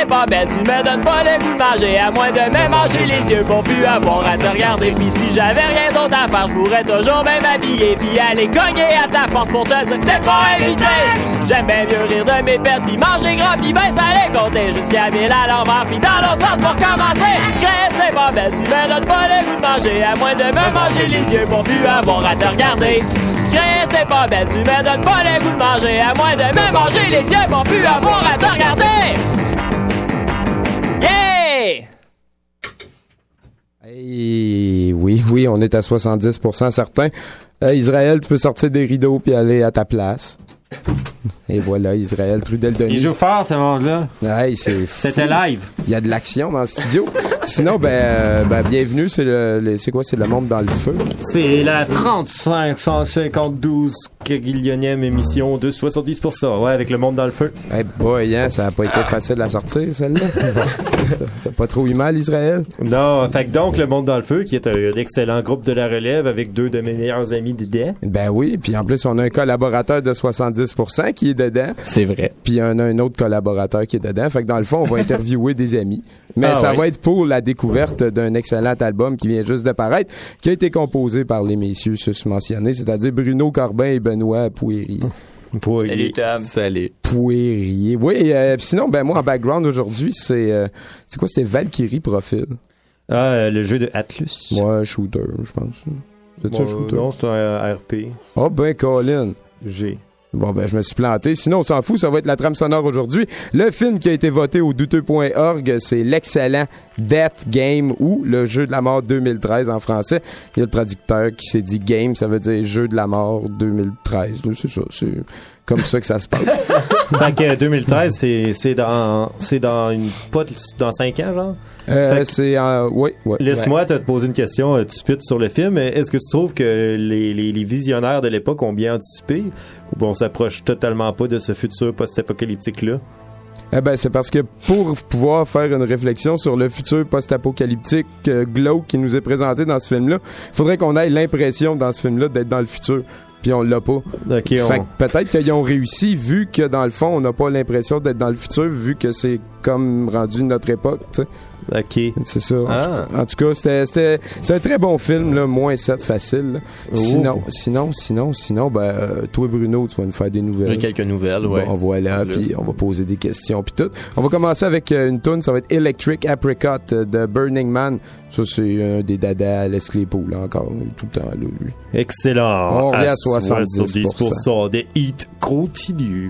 c'est pas belle, tu me donnes pas le goût de manger, à moins de me manger les yeux pour plus avoir à te regarder. Puis si j'avais rien d'autre à faire, je pourrais toujours même m'habiller puis aller cogner à ta porte pour te dire que t'es pas invité. J'aime bien mieux rire de mes pets puis manger gras puis ben salé, compter jusqu'à 1000 à l'envers puis dans l'autre sens pour commencer. C'est pas belle, tu me donnes pas le goût de manger, à moins de me manger les yeux pour plus avoir à te regarder. C'est pas belle, tu me donnes pas le goût de manger, à moins de me manger les yeux pour plus avoir à te regarder. Yeah! Hey, oui, on est à 70% certains. Israël, tu peux sortir des rideaux puis aller à ta place. Et voilà, Israël Trudel-Denis. Il joue fort, ce monde-là. Hey, c'était live. Il y a de l'action dans le studio. Sinon, bienvenue. C'est le monde dans le feu. C'est la 3552 quinquillionième émission de 70%. Ouais, avec le monde dans le feu. Eh boy, hein, ça a pas été facile à sortir, celle-là. T'as pas trop eu mal, Israël? Non, fait que donc, le monde dans le feu, qui est un excellent groupe de la relève avec deux de mes meilleurs amis d'idées. Ben oui, puis en plus, on a un collaborateur de 70% qui est dedans. C'est vrai. Puis on a un autre collaborateur qui est dedans. Fait que dans le fond, on va interviewer des amis. Mais ça va être pour la découverte d'un excellent album qui vient juste de paraître, qui a été composé par les messieurs susmentionnés, c'est-à-dire Bruno Corbin et Benoît Poirier. Salut Tom. Salut. Poirier. Oui, sinon, moi, en background aujourd'hui, c'est quoi? C'est Valkyrie Profile. Ah, le jeu de Atlus. Ouais, shooter, je pense. C'est un shooter? Non, c'est un RP. Oh ben, Colin. G. Bon, je me suis planté. Sinon, on s'en fout, ça va être la trame sonore aujourd'hui. Le film qui a été voté au douteux.org, c'est l'excellent Death Game ou le jeu de la mort 2013 en français. Il y a le traducteur qui s'est dit game, ça veut dire jeu de la mort 2013. C'est ça, c'est comme ça que ça se passe. Fait que 2013, c'est dans dans 5 ans, genre? Oui. Laisse-moi te poser une question tout de suite sur le film. Est-ce que tu trouves que les visionnaires de l'époque ont bien anticipé ou on s'approche totalement pas de ce futur post-apocalyptique-là? C'est parce que pour pouvoir faire une réflexion sur le futur post-apocalyptique glauque qui nous est présenté dans ce film-là, il faudrait qu'on ait l'impression dans ce film-là d'être dans le futur. Puis on l'a pas. Fait que peut-être qu'ils ont réussi vu que dans le fond, on n'a pas l'impression d'être dans le futur vu que c'est comme rendu notre époque, tu sais. OK. C'est ça. En tout cas, c'est un très bon film, là, moins 7 facile. Sinon, toi, Bruno, tu vas nous faire des nouvelles. J'ai quelques nouvelles, ouais. Bon, voilà, puis on va poser des questions, puis tout. On va commencer avec une tune, ça va être Electric Apricot de Burning Man. Ça, c'est un des dadas à Les Claypool, là, encore, tout le temps, là, lui. Excellent. On revient à 70%. Des hits continue.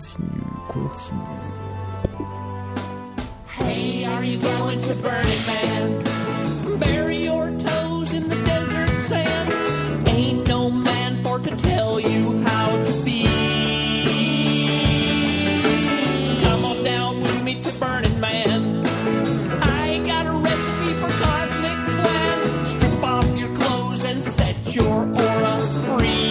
Hey, are you going to Burning Man? Bury your toes in the desert sand. Ain't no man for to tell you how to be. Come on down with me to Burning Man. I got a recipe for cosmic flan. Strip off your clothes and set your aura free.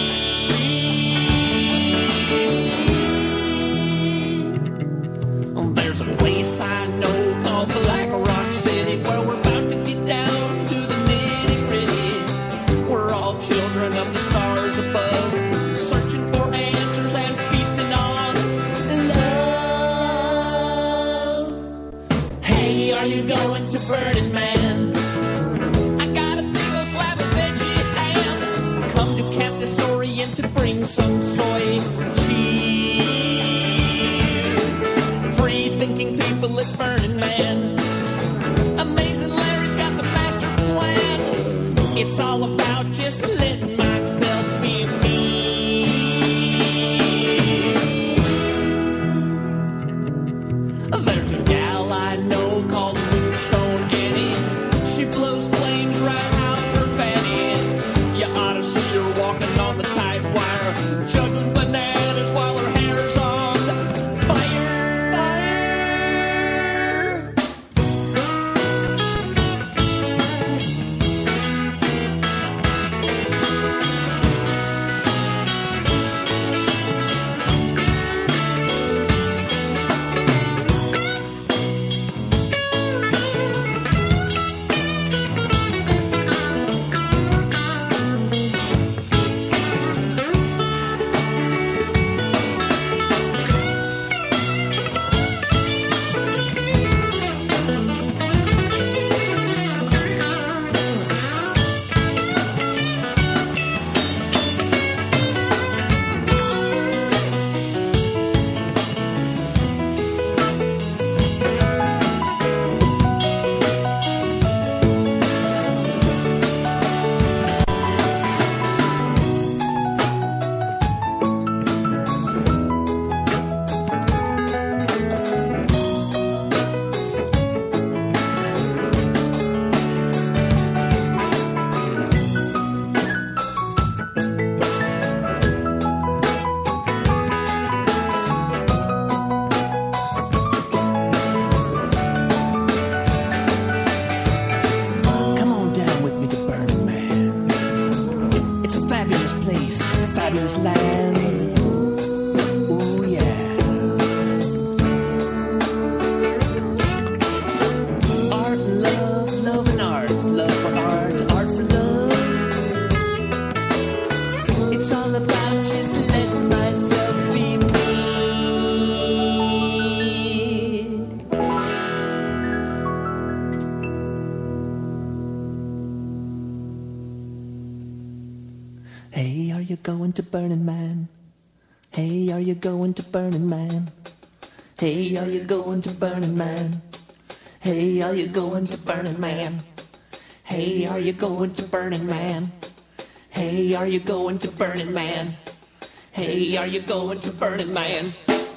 There's a place I know called Black Rock City where we're about to get down to the nitty-gritty. We're all children of the stars above, searching for answers and feasting on love. Hey, are you going to Burning Man? I got a big old slab of veggie ham. Come to Camp Disorient to bring some soy cheese. Free-thinking people at Burning Man. Amazing Larry's got the master plan. It's all about just letting myself be me. There's a gal I know called Moonstone Annie. She blows flames right out her fanny. You ought to see her walking on the tight wire, juggling bananas while her hair's on fire. this land. Ooh, yeah. Art and love, love and art, love for art, art for love. It's all about just letting myself be me. Hey, are you going to Burning Man? Hey, are you going to Burning Man? Hey, are you going to Burning Man? Hey, are you going to Burning Man? Hey, are you going to Burning Man? Hey, are you going to Burning Man? Hey, are you going to Burning Man?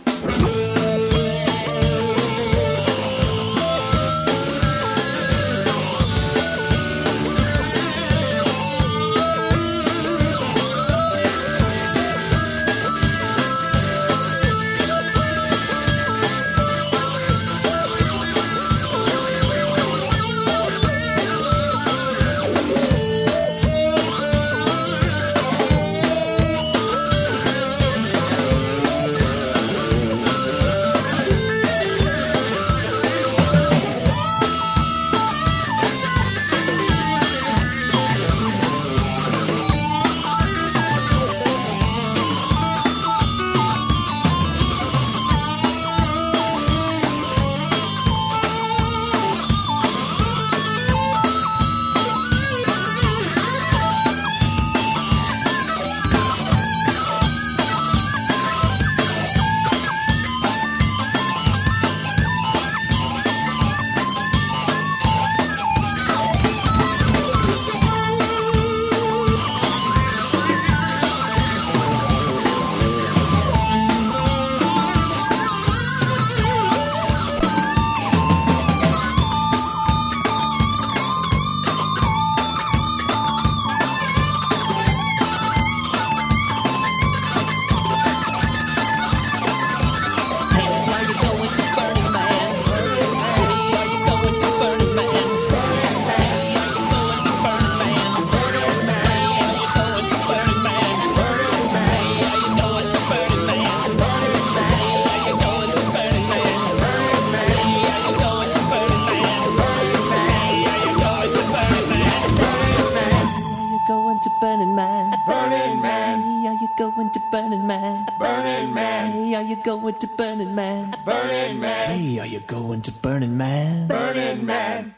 Burning Man? Burning Man. Hey, are you going to Burning Man? Burning Man. Hey, are you going to Burning Man? Burning Man. Hey, are you going to Burning Man? Burning Man.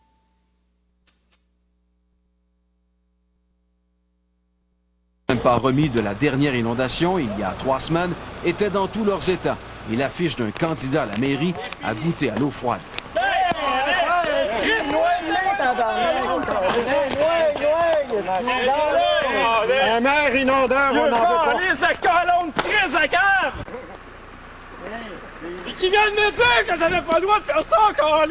Même pas remis de la dernière inondation il y a 3 semaines étaient dans tous leurs états et l'affiche d'un candidat à la mairie a goûté à l'eau froide. Un maire inondeur, on n'en veut pas. Lise de colonne prise de cave! Et qui vient de me dire que j'avais pas le droit de faire ça encore,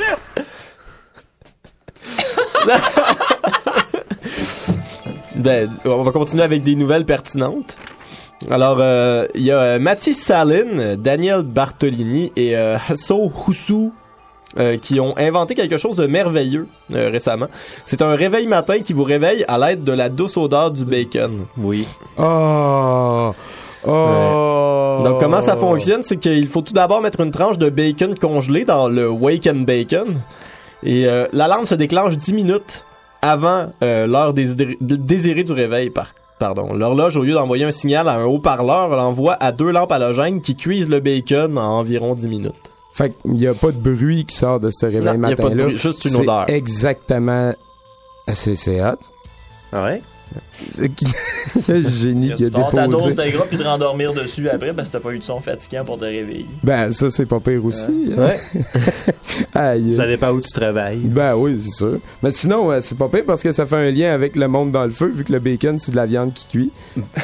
lisse! Ben, on va continuer avec des nouvelles pertinentes. Alors, il y a Mathis Salin, Daniel Bartolini et Hasso Husu qui ont inventé quelque chose de merveilleux récemment. C'est un réveil matin qui vous réveille à l'aide de la douce odeur du bacon. Oui. Oh! Oh! Donc, comment ça fonctionne? C'est qu'il faut tout d'abord mettre une tranche de bacon congelé dans le Wake and Bacon. Et l'alarme se déclenche 10 minutes avant l'heure désirée du réveil. Pardon. L'horloge, au lieu d'envoyer un signal à un haut-parleur, l'envoie à 2 lampes halogènes qui cuisent le bacon en environ 10 minutes. Fait qu'il n'y a pas de bruit qui sort de ce réveil matin-là. Il n'y a pas de bruit, juste une odeur. C'est exactement... C'est hot. Ah ouais? C'est le génie qui a déposé. Ta dose de gras puis de rendormir dessus après parce que t'as pas eu de son fatigant pour te réveiller. Ben, ça, c'est pas pire aussi. Ouais. Aïe. Ça dépend où tu travailles. Ben oui, c'est sûr. Mais sinon, c'est pas pire parce que ça fait un lien avec le monde dans le feu, vu que le bacon, c'est de la viande qui cuit.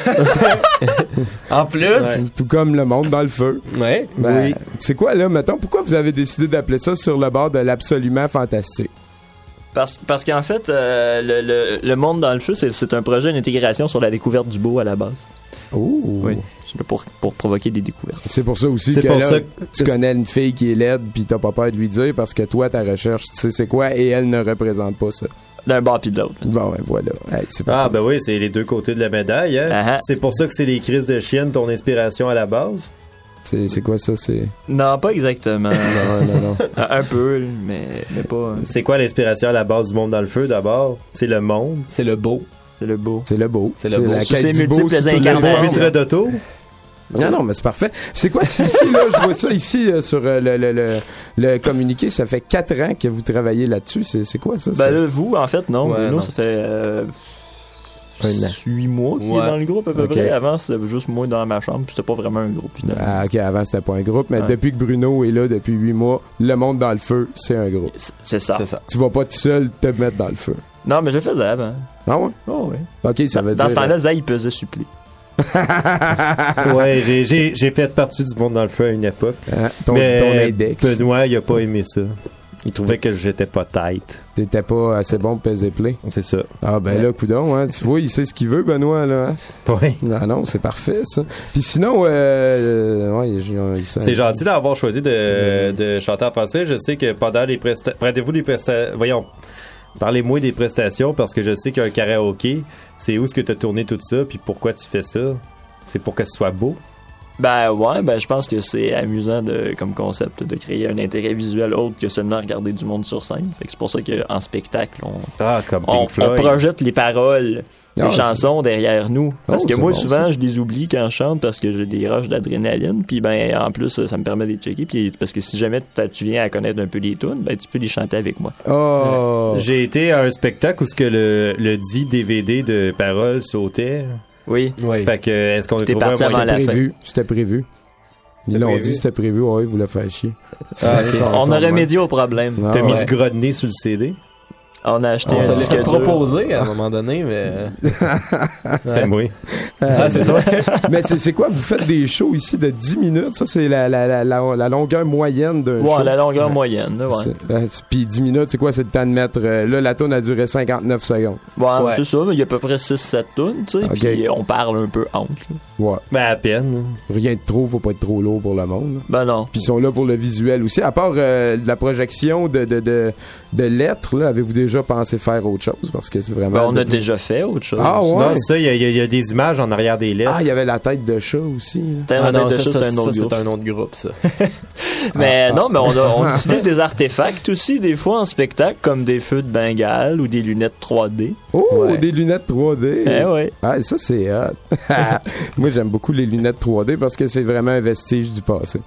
En plus? Ouais. Tout comme le monde dans le feu. Ouais. Ben, Oui. c'est quoi, là, mettons, pourquoi vous avez décidé d'appeler ça sur le bord de l'absolument fantastique? Parce qu'en fait, le monde dans le feu, c'est un projet d'intégration sur la découverte du beau à la base. Oh! Oui. là, pour provoquer des découvertes. C'est pour ça aussi C'est que pour là, ça tu connais une fille qui est laide puis t'as pas peur de lui dire parce que toi, ta recherche, tu sais c'est quoi et elle ne représente pas ça. D'un bord puis de l'autre. Bon, ouais, voilà. Hey, c'est pas Ah, comme ben oui, c'est les deux côtés de la médaille. Hein? Uh-huh. C'est pour ça que c'est les crises de chienne, ton inspiration à la base. c'est quoi ça? C'est... Non, pas exactement. non. Un peu, mais pas. C'est quoi l'inspiration à la base du monde dans le feu, d'abord? C'est le monde. C'est le beau. C'est le beau. C'est le beau. C'est le beau. la Sous quête ses du beau multiples sous toutes les incarnations. formes. Vitre d'auto. Non, mais c'est parfait. C'est quoi ici, là, je vois ça ici sur le communiqué, ça fait 4 ans que vous travaillez là-dessus. C'est quoi ça? Ben là, vous, en fait, non. Ouais, Bruno, non. ça fait Un an. 8 mois qu'il Ouais. est dans le groupe à peu Ok. près. Avant, c'était juste moi dans ma chambre, puis c'était pas vraiment un groupe finalement. Ah, ok, avant c'était pas un groupe, mais Ouais. depuis que Bruno est là depuis 8 mois, le monde dans le feu, c'est un groupe. C'est ça. C'est ça. Tu vas pas tout seul te mettre dans le feu. Non, mais je le faisais avant. Ah ouais? Oh, ouais. Ok, ça veut Dans dire. ce temps-là, Zay, il pesait supplé. Ouais, j'ai fait partie du monde dans le feu à une époque. ton Mais index. Benoît, il a pas aimé ça. Il trouvait que j'étais pas tête. T'étais pas assez bon pour peser play. C'est ça. Ah ben là, coudonc, hein, tu vois, il sait ce qu'il veut, Benoît, là. Hein? Oui. Non, c'est parfait, ça. Puis sinon, C'est gentil d'avoir choisi de chanter en français. Je sais que pendant les prestations... Prendez-vous des prestations... Voyons. Parlez-moi des prestations parce que je sais qu'un karaoké, c'est où est-ce que tu as tourné tout ça puis pourquoi tu fais ça? C'est pour que ce soit beau? Ben ouais, ben je pense que c'est amusant comme concept de créer un intérêt visuel autre que seulement regarder du monde sur scène. Fait que c'est pour ça qu'en spectacle, Comme on Pink Floyd. projette les paroles des Ah, chansons derrière nous. Parce que c'est moi, bon, souvent, ça. je les oublie quand je chante parce que j'ai des rushs d'adrénaline. Puis ben en plus, ça me permet de les checker. Puis parce que si jamais tu viens à connaître un peu les tunes, ben tu peux les chanter avec moi. Oh! J'ai été à un spectacle où ce que le dit DVD de paroles sautait. Oui. Oui. Fait que, est-ce qu'on a T'es trouvé un parti moyen? avant la prévu. C'était prévu. Ils l'ont prévu. dit, c'était prévu. Ouais, ils voulaient faire chier. Ah, ok. On a remédié au problème. Ah, T'as mis ouais. du gros de nez sur le CD? On a acheté On un se disque l'était dur. proposé à un moment donné, mais. C'est moi. Ah, c'est toi. Mais c'est quoi? Vous faites des shows ici de 10 minutes? Ça, c'est la longueur moyenne d'un show. Ouais, la longueur moyenne. Là, ouais. Puis 10 minutes, c'est quoi? C'est le temps de mettre... là, la tourne a duré 59 secondes. Ouais, Ouais. c'est ça. Il y a à peu près 6-7 tunes, tu sais. Ok. Puis on parle un peu entre. là. Ouais. Ben, à peine. Rien de trop, faut pas être trop lourd pour le monde. là. Ben non. Puis ils sont là pour le visuel aussi. À part la projection de lettres, là, avez-vous déjà pensé faire autre chose? Parce que c'est vraiment... Ben, on a déjà fait autre chose. Ah ouais? Non, ça, il y a des images en arrière des lettres. Ah, il y avait la tête de chat aussi. là. T'as Ah la non, tête de ça, chat, c'est un autre groupe. c'est un autre groupe, ça. Mais non, mais on utilise des artefacts aussi, des fois, en spectacle, comme des feux de Bengale ou des lunettes 3D. Oh, Ouais. des lunettes 3D. Eh ouais. Ah, ça, c'est hot. Moi, j'aime beaucoup les lunettes 3D parce que c'est vraiment un vestige du passé.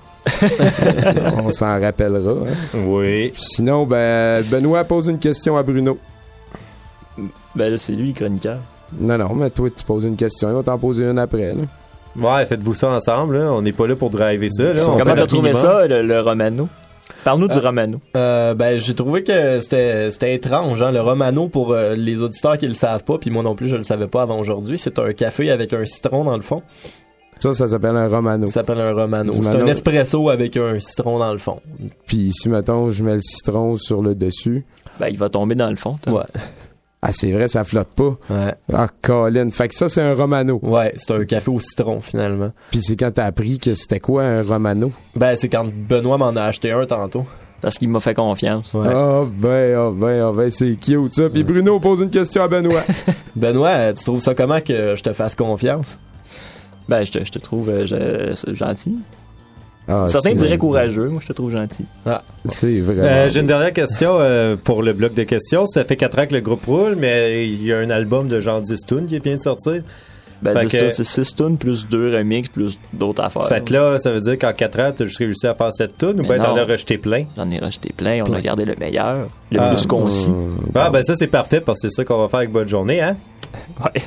On s'en rappellera. Hein. Oui. Puis sinon, ben, Benoît pose une question à Bruno. Ben là, c'est lui, le chroniqueur. Non, mais toi, tu poses une question. On va t'en poser une après. Là. Ouais, faites-vous ça ensemble, là. On n'est pas là pour driver ça, là. On fait Comment t'as notre trouvé minimum. ça, le Romano? Parle-nous du Romano. Ben, j'ai trouvé que c'était étrange, hein, le Romano, pour les auditeurs qui le savent pas, puis moi non plus, je le savais pas avant aujourd'hui. C'est un café avec un citron dans le fond. Ça s'appelle un Romano. Ça s'appelle un Romano. Du C'est Mano. un espresso avec un citron dans le fond. Puis si, mettons, je mets le citron sur le dessus. Ben, il va tomber dans le fond. toi. Ouais. Ah, c'est vrai, ça flotte pas. Ouais. Ah, Colin. Fait que ça, c'est un Romano. Ouais, c'est un café au citron, finalement. Puis c'est quand t'as appris que c'était quoi un Romano? Ben, c'est quand Benoît m'en a acheté un tantôt. Parce qu'il m'a fait confiance. Ouais. Ah ben, c'est cute ça. Puis Bruno pose une question à Benoît. Benoît, tu trouves ça comment que je te fasse confiance? Ben, je te trouve gentil. Ah, Certains c'est- diraient courageux. Moi, je te trouve gentil. C'est vraiment... J'ai une dernière question pour le bloc de questions. Ça fait 4 ans que le groupe roule, mais il y a un album de genre 10 tunes qui vient de sortir. Ben, Fait 10 que- tunes, c'est 6 tunes plus 2 remixes plus d'autres affaires. Fait que là, ça veut dire qu'en 4 ans, t'as juste réussi à faire cette tune ou Mais ben t'en non. as rejeté plein? J'en ai rejeté plein. On a gardé le meilleur, le Ah. plus concis. Ah, ben ça, c'est parfait parce que c'est ça qu'on va faire avec Bonne Journée, hein? Ouais.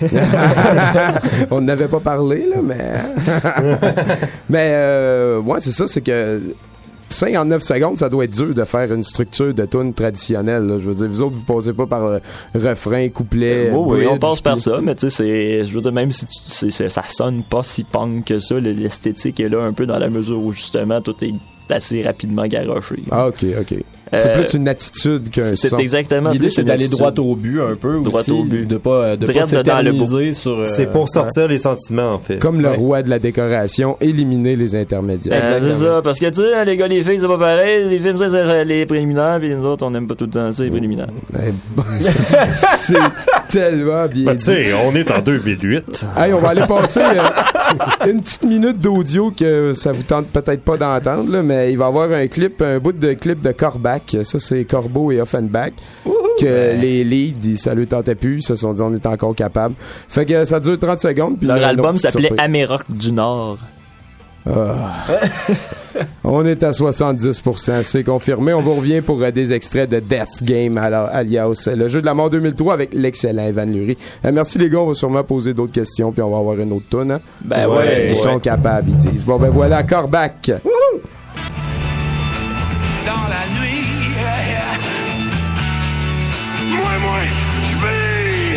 On n'avait pas parlé, là, mais... mais, ouais, c'est ça, c'est que 59 secondes, ça doit être dur de faire une structure de tune traditionnelle, là. Je veux dire, vous autres, vous passez pas par refrain, couplet, Oui, on bridge, passe par puis- ça, mais tu sais, je veux dire, même si ça sonne pas si punk que ça, l'esthétique est là un peu dans la mesure où justement tout est assez rapidement garoché. Ah, ok. C'est plus une attitude qu'un son. C'est exactement. L'idée, c'est d'aller attitude. droit au but un peu Droit aussi, au but. de pas s'éterniser sur... C'est pour sortir les sentiments, en fait. Comme le roi de la décoration, éliminer les intermédiaires. C'est ça, parce que tu sais, les gars, les filles, c'est pas pareil. Les films, c'est les préliminaires, puis nous autres, on aime pas tout le temps ça, les préliminaires. C'est tellement bien Ben, dit. tu sais, on est en 2008. Hey, on va aller passer une petite minute d'audio que ça vous tente peut-être pas d'entendre, là, mais il va y avoir un bout de clip de Corbac. Ça, c'est Corbeau et Offenbach. Que les leads, ça lui tentait plus. Ils se sont dit, on est encore capable. Fait que ça dure 30 secondes. Puis leur là, album l'autre s'appelait surprise. Améroc du Nord. On est à 70%, c'est confirmé. On vous revient pour des extraits de Death Game, alias le jeu de la mort 2003 avec l'excellent Evan Lurie. Merci les gars, on va sûrement poser d'autres questions puis on va avoir une autre toune. Hein? Ben ouais. Ils sont capables, ils disent. Bon ben voilà, Corbac. Dans la nuit, moi, je vais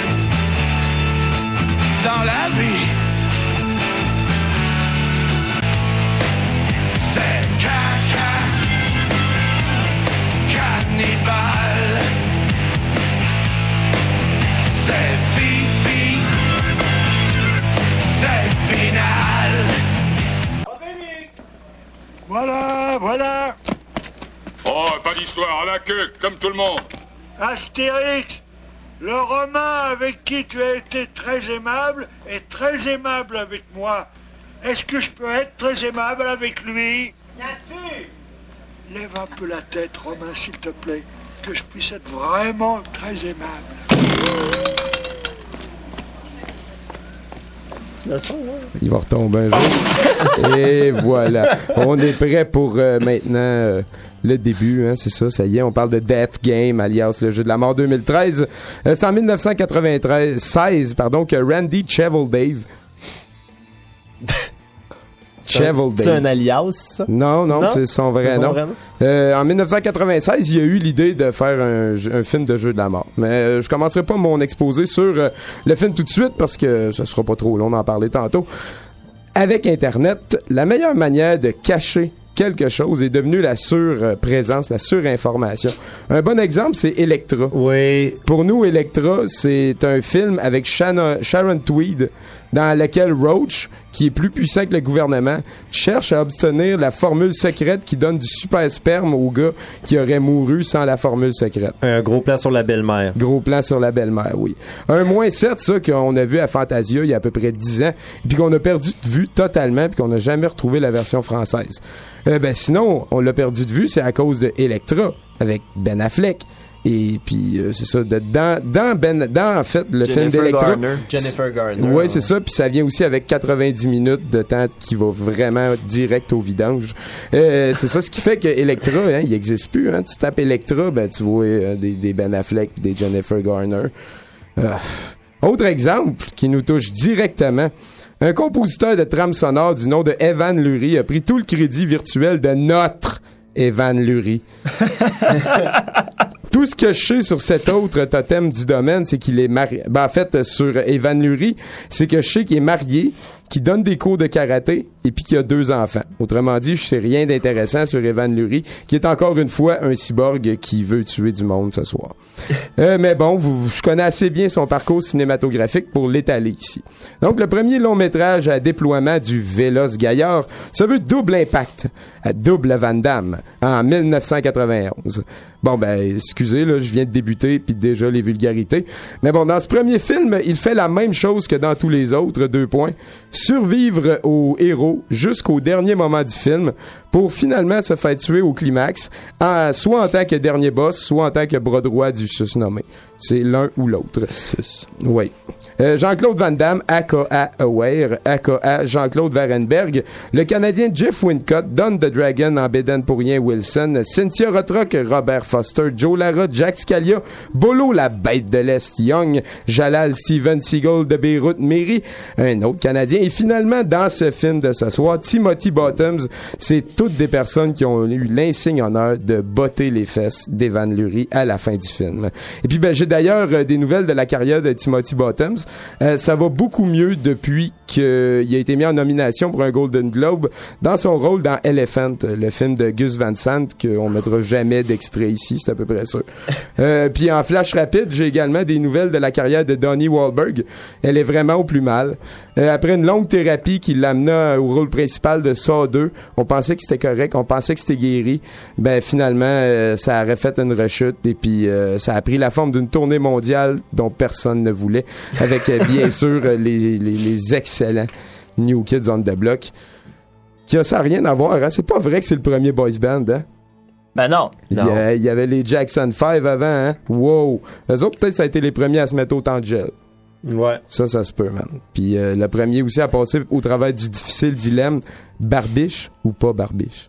dans la nuit. C'est caca, cannibale. C'est fifi, c'est final. Voilà. Oh, pas d'histoire, à la queue, comme tout le monde. Astérix, le Romain avec qui tu as été très aimable est très aimable avec moi. Est-ce que je peux être très aimable avec lui? Bien sûr. Lève un peu la tête, Romain, s'il te plaît, que je puisse être vraiment très aimable. Il va retomber un jour. Et voilà. On est prêt pour maintenant le début. Hein, c'est ça y est. On parle de Death Game, alias le jeu de la mort 2013. C'est en 1996 que Randy Cheveldave... C'est un alias? Non, c'est son vrai nom. En 1996, il y a eu l'idée de faire un film de jeu de la mort. Mais je commencerai pas mon exposé sur le film tout de suite parce que ce sera pas trop long d'en parler tantôt. Avec Internet, la meilleure manière de cacher quelque chose est devenue la surprésence, la surinformation. Un bon exemple, c'est Electra. Oui. Pour nous, Electra, c'est un film avec Sharon Tweed dans lequel Roach, qui est plus puissant que le gouvernement, cherche à obtenir la formule secrète qui donne du super sperme au gars qui aurait mouru sans la formule secrète. Un gros plan sur la belle-mère. Gros plan sur la belle-mère, oui. Un -7, ça, qu'on a vu à Fantasia il y a à peu près 10 ans, puis qu'on a perdu de vue totalement, puis qu'on n'a jamais retrouvé la version française. Sinon, on l'a perdu de vue, c'est à cause de Electra, avec Ben Affleck. Et puis c'est ça, dans en fait le film d'Electra. Jennifer Garner. Oui, c'est ça, puis ça vient aussi avec 90 minutes de temps qui va vraiment direct au vidange. C'est ça, ce qui fait que Electra, hein, il n'existe plus. Hein. Tu tapes Electra, tu vois des Ben Affleck, des Jennifer Garner. Autre exemple qui nous touche directement. Un compositeur de trame sonore du nom de Evan Lurie a pris tout le crédit virtuel de notre Evan Lurie. Tout ce que je sais sur cet autre totem du domaine, c'est qu'il est marié. En fait, sur Evan Lurie, c'est que je sais qu'il est marié, qu'il donne des cours de karaté et puis qu'il a 2 enfants. Autrement dit, je sais rien d'intéressant sur Evan Lurie, qui est encore une fois un cyborg qui veut tuer du monde ce soir. Mais bon, je connais assez bien son parcours cinématographique pour l'étaler ici. Donc, le premier long métrage à déploiement du Véloce Gaillard se veut Double Impact, à Double Van Damme, en 1991. Bon, excusez, là, je viens de débuter, puis déjà les vulgarités. Mais bon, dans ce premier film, il fait la même chose que dans tous les autres, 2 points. Survivre au héros jusqu'au dernier moment du film pour finalement se faire tuer au climax, soit en tant que dernier boss, soit en tant que bras droit du susnommé. C'est l'un ou l'autre. Oui. Jean-Claude Van Damme, aka Aware, aka Jean-Claude Varenberg, le Canadien Jeff Wincott, Don the Dragon en bédaine pour rien Wilson, Cynthia Rothrock, Robert Foster, Joe Lara, Jack Scalia, Bolo la bête de l'Est Young, Jalal Steven Seagal de Beyrouth Mary, un autre Canadien, et finalement dans ce film de ce soir, Timothy Bottoms, c'est toutes des personnes qui ont eu l'insigne honneur de botter les fesses d'Evan Lurie à la fin du film. Et puis j'ai d'ailleurs des nouvelles de la carrière de Timothy Bottoms. 2014. Ça va beaucoup mieux depuis qu'il a été mis en nomination pour un Golden Globe dans son rôle dans Elephant, le film de Gus Van Sant, qu'on mettra jamais d'extrait ici, c'est à peu près sûr. Puis en flash rapide, j'ai également des nouvelles de la carrière de Donnie Wahlberg. Elle est vraiment au plus mal. Après une longue thérapie qui l'amena au rôle principal de Saw 2, on pensait que c'était correct, on pensait que c'était guéri. Ben finalement, ça a refait une rechute et puis ça a pris la forme d'une tournée mondiale dont personne ne voulait, avec bien sûr les excellents New Kids on the Block. Ça n'a rien à voir, hein? C'est pas vrai que c'est le premier boys band, hein? Ben non. Il y avait les Jackson 5 avant, hein? Wow! Eux autres, peut-être, ça a été les premiers à se mettre autant de gel. Ouais. Ça se peut, man. Puis le premier aussi à passer au travers du difficile dilemme, barbiche ou pas barbiche?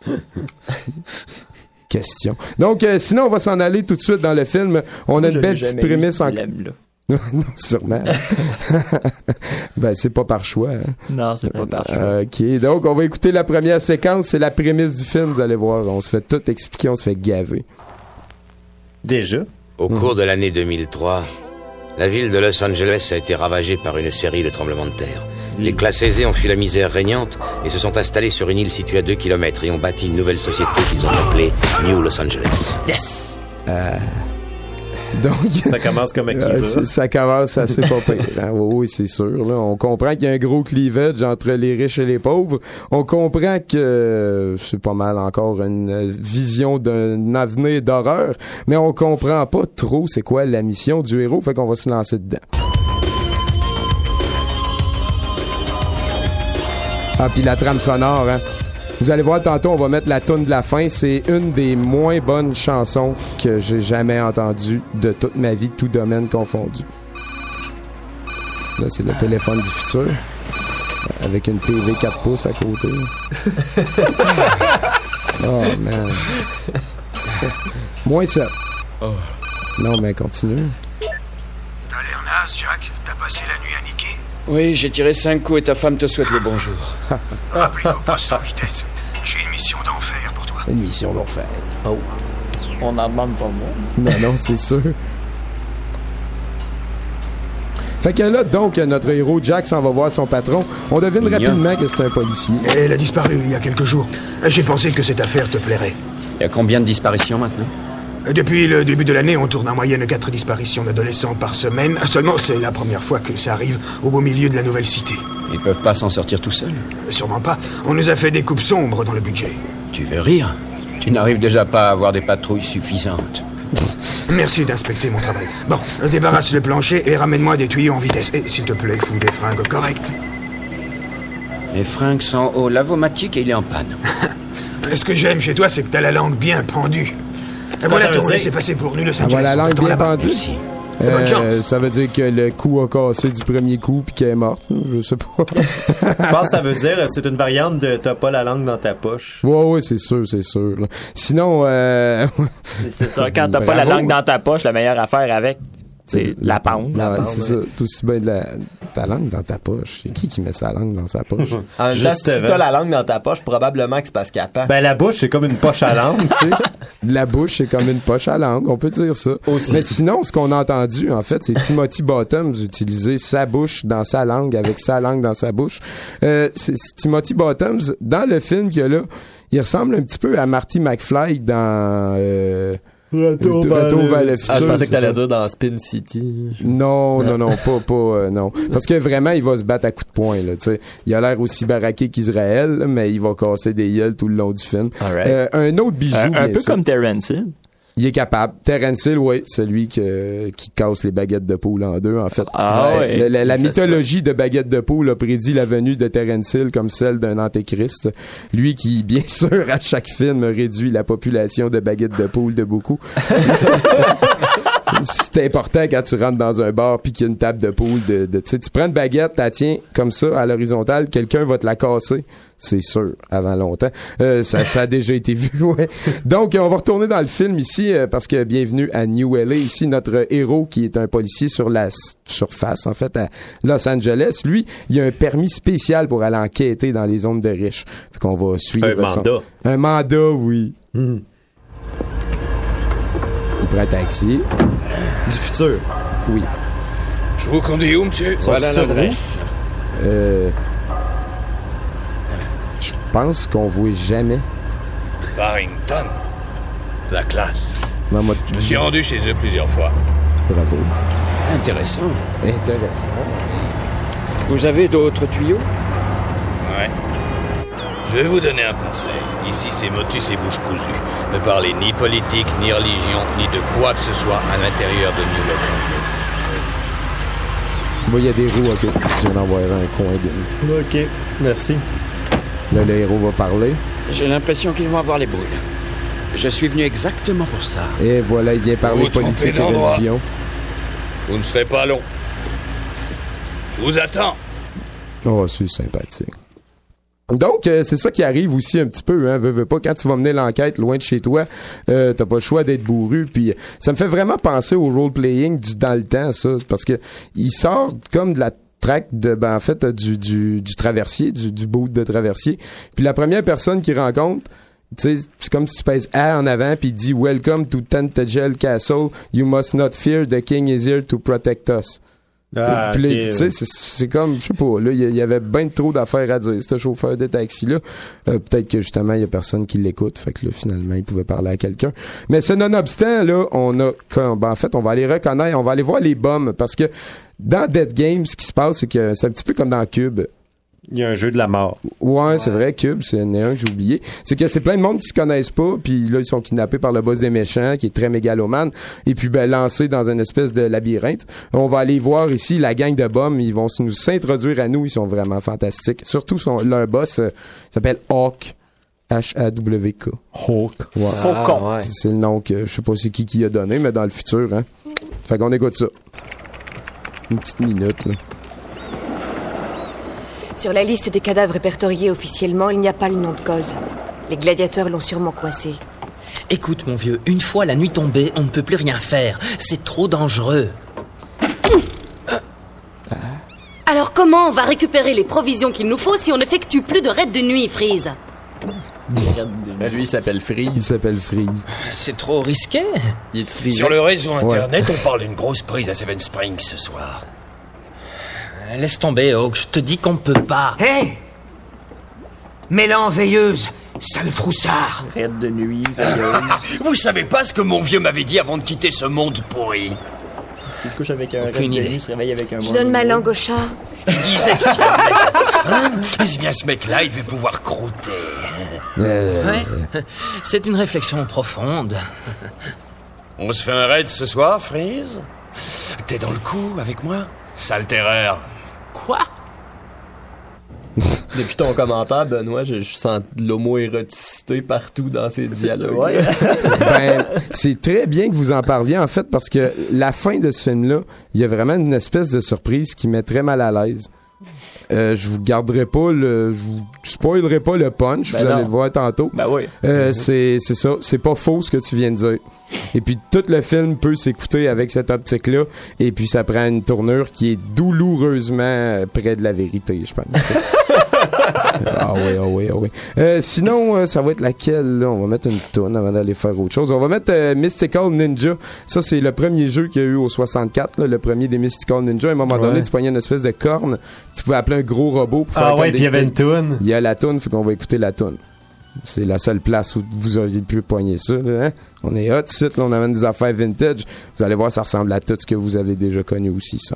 Question. Donc, sinon, on va s'en aller tout de suite dans le film. On a une belle petite prémisse en... Non, sûrement. Ben, c'est pas par choix. Hein? Non, c'est pas par choix. OK. Donc, on va écouter la première séquence. C'est la prémisse du film, vous allez voir. On se fait tout expliquer, on se fait gaver. Déjà? Au cours de l'année 2003, la ville de Los Angeles a été ravagée par une série de tremblements de terre. Les classes aisées ont fui la misère régnante et se sont installés sur une île située à 2 km et ont bâti une nouvelle société qu'ils ont appelée New Los Angeles. Yes! Donc, ça commence comme un ça commence assez pas pire. Hein? Oui, c'est sûr. Là. On comprend qu'il y a un gros cleavage entre les riches et les pauvres. On comprend que c'est pas mal encore une vision d'un avenir d'horreur, mais on comprend pas trop c'est quoi la mission du héros, fait qu'on va se lancer dedans. Ah, puis la trame sonore, hein. Vous allez voir tantôt, on va mettre la toune de la fin. C'est une des moins bonnes chansons que j'ai jamais entendues de toute ma vie, tout domaine confondu. Là, c'est le téléphone du futur. Avec une TV 4 pouces à côté. Oh, man. Moins 7. Oh. Non, mais continue. T'as l'air naze, Jack. T'as passé la nuit à niquer. Oui, j'ai tiré 5 coups et ta femme te souhaite le bonjour. Applique au poste en vitesse. J'ai une mission d'enfer pour toi. Une mission d'enfer. Oh. On n'en demande pas moins. Non, c'est sûr. Fait que là, donc, notre héros Jack s'en va voir son patron. On devine rapidement que c'est un policier. Elle a disparu il y a quelques jours. J'ai pensé que cette affaire te plairait. Il y a combien de disparitions maintenant? Depuis le début de l'année, on tourne en moyenne 4 disparitions d'adolescents par semaine. Seulement, c'est la première fois que ça arrive au beau milieu de la nouvelle cité. Ils peuvent pas s'en sortir tout seuls? Sûrement pas. On nous a fait des coupes sombres dans le budget. Tu veux rire? Tu n'arrives déjà pas à avoir des patrouilles suffisantes. Merci d'inspecter mon travail. Bon, débarrasse le plancher et ramène-moi des tuyaux en vitesse. Et s'il te plaît, fous des fringues correctes. Les fringues sont au lavomatique et il est en panne. Ce que j'aime chez toi, c'est que t'as la langue bien pendue. Voilà, tourner, c'est passé pour nous, le Los Angeles. Voilà, la langue bien pendue. Bonne chance. Ça veut dire que le cou a cassé du premier coup puis qu'elle est morte. Je sais pas. Je pense que ça veut dire c'est une variante de t'as pas la langue dans ta poche. Ouais, c'est sûr. Là. Sinon, c'est ça. Quand t'as pas la langue dans ta poche, la meilleure affaire avec, c'est la pendre. C'est ça. Tout aussi bien ta langue dans ta poche. C'est qui met sa langue dans sa poche? Si t'as la langue dans ta poche, probablement que c'est parce qu'elle pend. Ben, la bouche, c'est comme une poche à langue, tu sais. La bouche, c'est comme une poche à langue. On peut dire ça. Aussi. Mais sinon, ce qu'on a entendu, en fait, c'est Timothy Bottoms utiliser sa bouche dans sa langue avec sa langue dans sa bouche. C'est Timothy Bottoms, dans le film qu'il y a là, il ressemble un petit peu à Marty McFly dans... Retour vers le futur. Je pensais que t'allais ça. dire dans Spin City. Non, non. Parce que vraiment, il va se battre à coups de poing, là, tu sais. Il a l'air aussi baraqué qu'Israël, mais il va casser des gueules tout le long du film. Right. Un autre bijou, un peu comme Terrence Hill. Il est capable. Terrence Hill, oui, celui qui casse les baguettes de poule en deux, en fait. La mythologie de baguettes de poule a prédit la venue de Terrence Hill comme celle d'un antéchrist. Lui qui, bien sûr, à chaque film, réduit la population de baguettes de poule de beaucoup. C'est important quand tu rentres dans un bar puis qu'il y a une table de poule tu prends une baguette, t'as tiens comme ça à l'horizontale, quelqu'un va te la casser. C'est sûr, avant longtemps. Ça a déjà été vu, ouais. Donc, on va retourner dans le film ici, parce que bienvenue à New LA. Ici, notre héros, qui est un policier sur la surface, en fait, à Los Angeles, lui, il a un permis spécial pour aller enquêter dans les zones de riches. Fait qu'on va suivre un mandat, oui. Il prend un taxi. Du futur. Oui. Je vous conduis où, monsieur? Voilà l'adresse. Je pense qu'on voit jamais. Barrington. La classe. Non, moi, je me suis rendu chez eux plusieurs fois. Bravo. Intéressant. Intéressant. Vous avez d'autres tuyaux? Ouais. Je vais vous donner un conseil. Ici, c'est motus et bouche cousue. Ne parlez ni politique, ni religion, ni de quoi que ce soit à l'intérieur de New Los Angeles. Bon, il y a des roues, ok. Je viens d'en voir un coin d'une. Ok, merci. Là, le héros va parler. J'ai l'impression qu'ils vont avoir les boules. Je suis venu exactement pour ça. Et voilà, il vient parler politique et religion. Vous ne serez pas long. Je vous attends. Oh, c'est sympathique. Donc, c'est ça qui arrive aussi un petit peu, hein, veux pas, quand tu vas mener l'enquête loin de chez toi, t'as pas le choix d'être bourru, puis ça me fait vraiment penser au role-playing dans le temps, ça, parce que il sort comme de la track de, en fait, du traversier, du bout de traversier, puis la première personne qu'il rencontre, tu sais, c'est comme si tu pèses A en avant, puis il dit « Welcome to Tantagel Castle, you must not fear, the king is here to protect us ». Ah, puis okay, tu sais, c'est comme, je sais pas, là, il y avait bien trop d'affaires à dire, ce chauffeur de taxi-là. Peut-être que justement, il y a personne qui l'écoute, fait que là, finalement, il pouvait parler à quelqu'un. Mais ce nonobstant, là, en fait, on va aller reconnaître, on va aller voir les bums, parce que dans Dead Game, ce qui se passe, c'est que c'est un petit peu comme dans Cube. Il y a un jeu de la mort. Ouais, c'est vrai, Cube, c'est un que j'ai oublié. C'est que c'est plein de monde qui se connaissent pas, puis là, ils sont kidnappés par le boss des méchants, qui est très mégalomane, et puis lancés dans une espèce de labyrinthe. On va aller voir ici la gang de bums, ils vont nous s'introduire à nous, ils sont vraiment fantastiques. Surtout, leur boss s'appelle Hawk. H-A-W-K. Hawk. Ouais. Faucon. Ouais. C'est le nom que, je sais pas c'est qui a donné, mais dans le futur, hein. Fait qu'on écoute ça. Une petite minute, là. Sur la liste des cadavres répertoriés officiellement, il n'y a pas le nom de cause. Les gladiateurs l'ont sûrement coincé. Écoute, mon vieux, une fois la nuit tombée, on ne peut plus rien faire. C'est trop dangereux. Alors comment on va récupérer les provisions qu'il nous faut si on n'effectue plus de raids de nuit, Freeze? Lui, il s'appelle Freeze. Il s'appelle Freeze. C'est trop risqué. Il est Freeze. Sur le réseau Internet, on parle d'une grosse prise à Seven Springs ce soir. Laisse tomber, Hawk, je te dis qu'on peut pas. Hé Mélan, veilleuse, sale froussard. Raid de nuit, veilleuse. Vous savez pas ce que mon vieux m'avait dit avant de quitter ce monde pourri? Il se couche avec un raid de idée. nuit, il se réveille avec un Je donne ma langue au chat. Il disait que si un mec avait faim, eh bien ce mec-là, il devait pouvoir croûter. Ouais, c'est une réflexion profonde. On se fait un raid ce soir, Freeze? T'es dans le coup avec moi? Sale terreur. Quoi? Depuis ton commentaire, Benoît, je sens de l'homo-éroticité partout dans ces dialogues. Ouais. Ben, c'est très bien que vous en parliez, en fait, parce que la fin de ce film-là, il y a vraiment une espèce de surprise qui met très mal à l'aise. Je vous garderai pas je vous spoilerai pas le punch, Ben vous non. allez le voir tantôt. Ben oui. C'est ça, c'est pas faux ce que tu viens de dire. Et puis tout le film peut s'écouter avec cette optique-là, et puis ça prend une tournure qui est douloureusement près de la vérité, je pense. Ah oui. Sinon, ça va être laquelle, là? On va mettre une toune avant d'aller faire autre chose. On va mettre Mystical Ninja. Ça, c'est le premier jeu qu'il y a eu au 64, là, le premier des Mystical Ninja. À un moment donné, tu poignais une espèce de corne. Tu pouvais appeler un gros robot pour faire Ah comme ouais, des puis il y avait une sticks. toune. Il y a la toune, fait qu'on va écouter la toune. C'est la seule place où vous auriez pu poigner ça, là, hein? On est hot, ici, là, on amène des affaires vintage. Vous allez voir, ça ressemble à tout ce que vous avez déjà connu aussi, ça.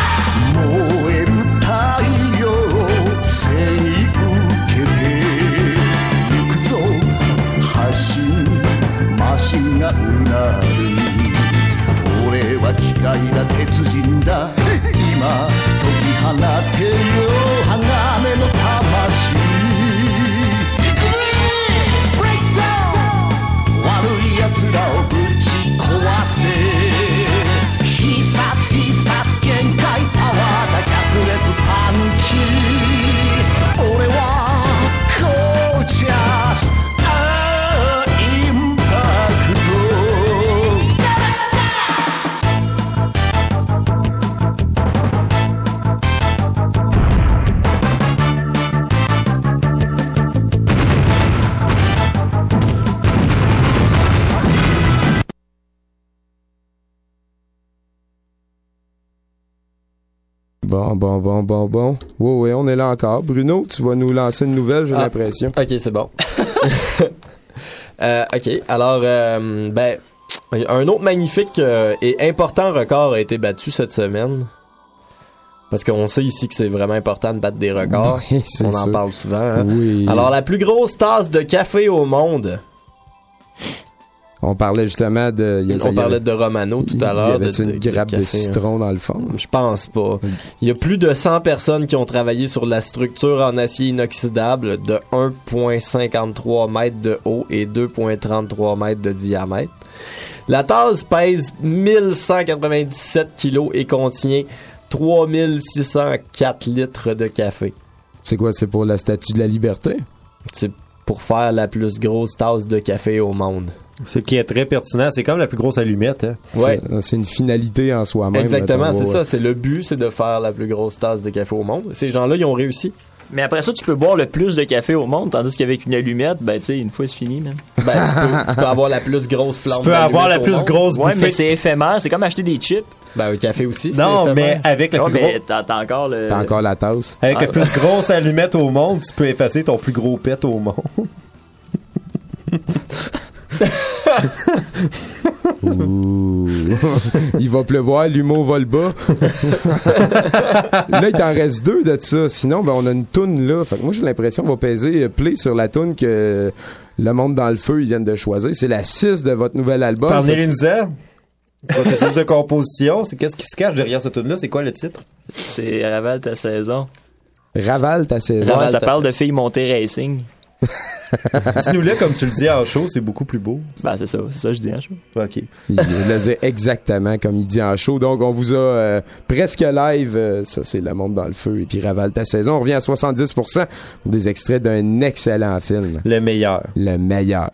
燃える太陽背に受けて Bon. Oui, on est là encore. Bruno, tu vas nous lancer une nouvelle, j'ai l'impression. Ok, c'est bon. Ok, alors, un autre magnifique et important record a été battu cette semaine. Parce qu'on sait ici que c'est vraiment important de battre des records. Oui, on en parle souvent. Hein? Oui. Alors, la plus grosse tasse de café au monde. On parlait justement de... On parlait de Romano tout à l'heure. Il y avait une grappe de citron dans le fond? Je pense pas. Il y a plus de 100 personnes qui ont travaillé sur la structure en acier inoxydable de 1,53 mètres de haut et 2,33 mètres de diamètre. La tasse pèse 1197 kilos et contient 3604 litres de café. C'est quoi? C'est pour la Statue de la Liberté? C'est pour faire la plus grosse tasse de café au monde. Ce qui est très pertinent, c'est comme la plus grosse allumette. Hein? Ouais. C'est une finalité en soi-même. Exactement, c'est ça. C'est le but, c'est de faire la plus grosse tasse de café au monde. Ces gens-là, ils ont réussi. Mais après ça, tu peux boire le plus de café au monde, tandis qu'avec une allumette, tu sais, une fois c'est fini, même. Tu peux avoir la plus grosse flamme. Tu peux avoir la plus grosse bouffée. Ouais, mais c'est éphémère. C'est comme acheter des chips. Un café aussi, non, c'est mais avec le plus gros... T'as encore le... T'as encore la tasse. Avec la plus grosse allumette au monde, tu peux effacer ton plus gros pet au monde. Ouh. Il va pleuvoir, l'humour vole bas. Là, il t'en reste 2 de ça. Sinon, on a une toune là. Fait que moi, j'ai l'impression qu'on va peser play sur la toune que Le Monde dans le Feu, ils viennent de choisir. C'est la 6 de votre nouvel album. Parlez-nous-en. Processus de composition. Qu'est-ce qui se cache derrière ce tune-là? C'est quoi le titre? C'est Ravale ta saison. Ravale ta saison. Ouais, ça parle de filles montées racing. Dis-nous-le comme tu le dis en show, c'est beaucoup plus beau. C'est ça que je dis en show. OK. Il l'a dit exactement comme il dit en show. Donc, on vous a presque live. Ça, c'est Le Monde dans le Feu. Et puis, Ravale ta saison. On revient à 70% pour des extraits d'un excellent film. Le meilleur. Le meilleur.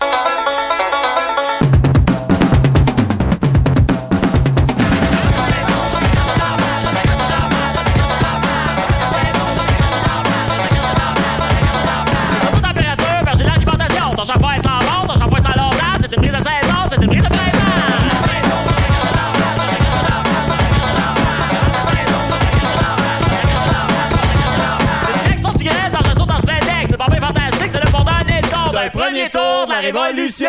Premier tour de la révolution.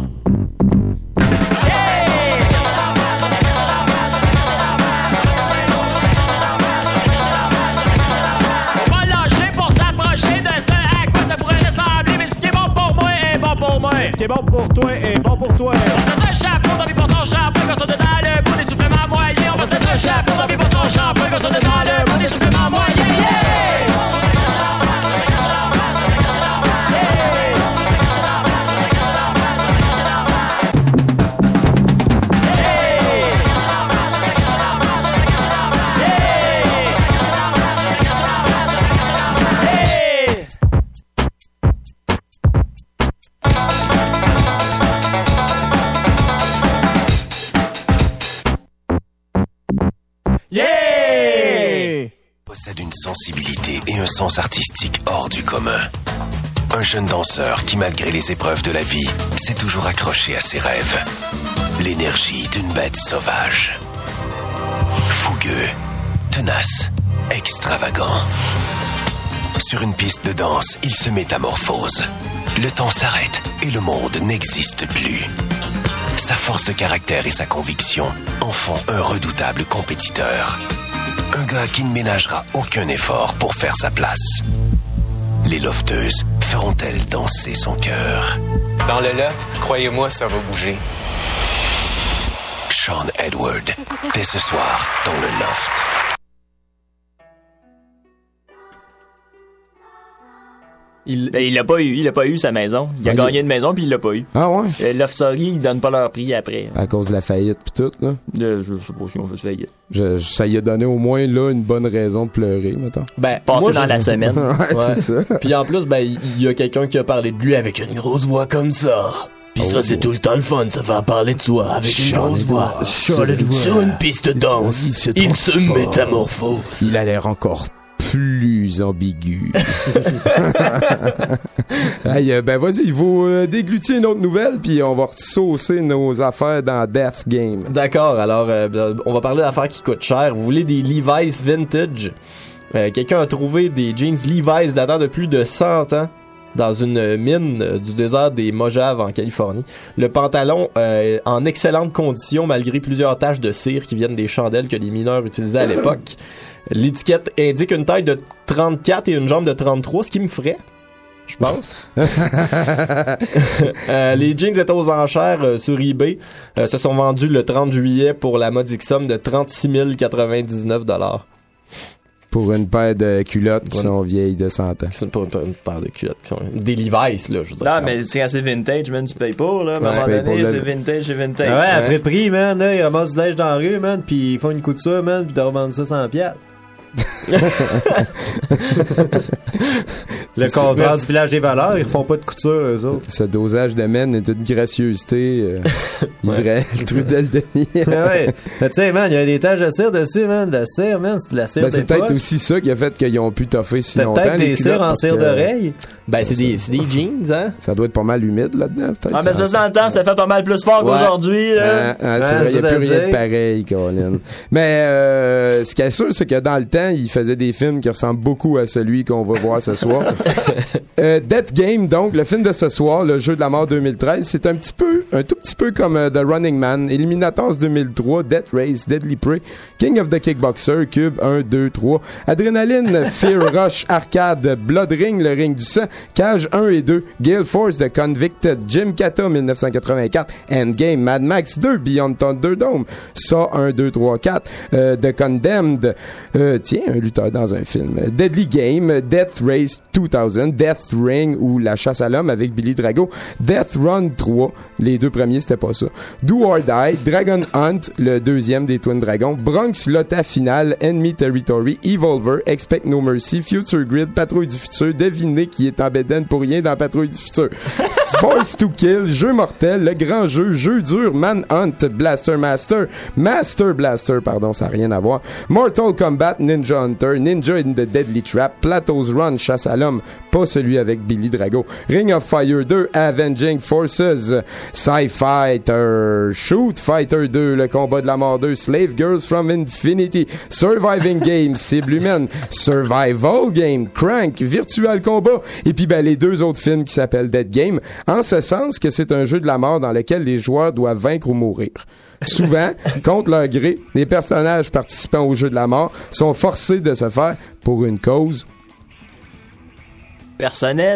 Pas lâcher pour s'approcher de ce à quoi ça pourrait ressembler, mais ce qui est bon pour moi est bon pour moi. Ce qui est bon pour toi est bon pour toi. On va se mettre un chapeau, dans pour ton chapeau, quand on est dans le bout des suppléments moyens. On va se mettre un chapeau, dans pour ton chapeau, quand on est dans le bout des suppléments moyens. Possède une sensibilité et un sens artistique hors du commun. Un jeune danseur qui, malgré les épreuves de la vie, s'est toujours accroché à ses rêves. L'énergie d'une bête sauvage. Fougueux, tenace, extravagant. Sur une piste de danse, il se métamorphose. Le temps s'arrête et le monde n'existe plus. Sa force de caractère et sa conviction en font un redoutable compétiteur. Un gars qui ne ménagera aucun effort pour faire sa place. Les lofteuses feront-elles danser son cœur? Dans le loft, croyez-moi, ça va bouger. Sean Edward, dès ce soir, dans le loft. Il l'a pas eu sa maison. Il a gagné une maison puis il l'a pas eu. Ah ouais? L'Ofstory, ils donnent pas leur prix après. À cause de la faillite pis tout, là? Je sais pas si on fait faillite. Ça y a donné au moins, là, une bonne raison de pleurer, mettons. Passer dans la semaine. Ouais, c'est ça. Puis en plus, il y a quelqu'un qui a parlé de lui avec une grosse voix comme ça. Puis ça, c'est tout le temps le fun, ça faire parler de soi avec une grosse voix. Sur une piste de danse, il se métamorphose. Il a l'air encore plus ambigu. Hey, ben vas-y, vous déglutiez une autre nouvelle, puis on va saucer nos affaires dans Death Game. D'accord, alors on va parler d'affaires qui coûtent cher. Vous voulez des Levi's vintage? Quelqu'un a trouvé des jeans Levi's datant de plus de 100 ans dans une mine du désert des Mojaves en Californie. Le pantalon est en excellente condition malgré plusieurs taches de cire qui viennent des chandelles que les mineurs utilisaient à l'époque. L'étiquette indique une taille de 34 et une jambe de 33, ce qui me ferait, je pense. Les jeans étaient aux enchères sur eBay. Se sont vendus le 30 juillet pour la modique somme de 36 099 $. Pour une paire de culottes qui sont vieilles de 100 ans. C'est pas une paire de culottes qui sont des Levi's, là, je veux dire. Non, mais c'est quand c'est vintage, man, tu payes pas, là. À un moment donné, c'est vintage, c'est vintage. Ouais, à vrai prix, man, là, ils ramassent du neige dans la rue, man, pis ils font une couture, man, pis ils revendent ça 100$. Le contraire du village des valeurs, ils refont pas de couture, eux autres. Ce dosage de mène est d'une gracieuseté. Israël, Trudel Denis. Ouais. Tu sais, man, il y a des taches de cire dessus, man. De la cire, man, c'est de la cire. Ben, c'est peut-être aussi ça qui a fait qu'ils ont pu toffer si longtemps. Peut-être des cires en cire d'oreille. Ben, c'est des jeans, hein. Ça doit être pas mal humide là-dedans, peut-être. Ah, mais dans le temps, c'était fait pas mal plus fort qu'aujourd'hui. C'est vrai, il n'y a plus rien de pareil, Colin. Mais ce qui est sûr, c'est que dans le temps, il faisait des films qui ressemblent beaucoup à celui qu'on va voir ce soir. Death Game, donc, le film de ce soir, le jeu de la mort 2013, c'est un tout petit peu comme The Running Man, Eliminators 2003, Death Race, Deadly Prey, King of the Kickboxer, Cube 1, 2, 3, Adrenaline, Fear Rush, Arcade, Blood Ring, le ring du sang, Cage 1 et 2, Gale Force, The Convicted, Jim Kata 1984, Endgame, Mad Max 2, Beyond Thunderdome, Saw 1, 2, 3, 4, The Condemned, tiens, un lutteur dans un film, Deadly Game, Death Race 2000, Death Ring ou La chasse à l'homme avec Billy Drago, Death Run 3, les deux premiers c'était pas ça, Do or Die, Dragon Hunt, le deuxième des Twin Dragons, Bronx Lotta Finale, Enemy Territory, Evolver, Expect No Mercy, Future Grid, Patrouille du Futur, devinez qui est en bédaine pour rien dans Patrouille du Futur. Force to Kill, Jeu Mortel, Le Grand Jeu, Jeu Dur, Manhunt, Blaster Blaster, ça n'a rien à voir, Mortal Kombat, Ninja Hunter, Ninja in the Deadly Trap, Plato's Run, Chasse à l'homme, pas celui avec Billy Drago, Ring of Fire 2, Avenging Forces, Sci-Fighter, Shoot Fighter 2, Le Combat de la Mort 2, Slave Girls from Infinity, Surviving Game, Cible Humaine, Survival Game, Crank, Virtual Combat, et puis ben les deux autres films qui s'appellent Dead Game, en ce sens que c'est un jeu de la mort dans lequel les joueurs doivent vaincre ou mourir. Souvent, contre leur gré, les personnages participant au jeu de la mort sont forcés de se faire pour une cause personnel,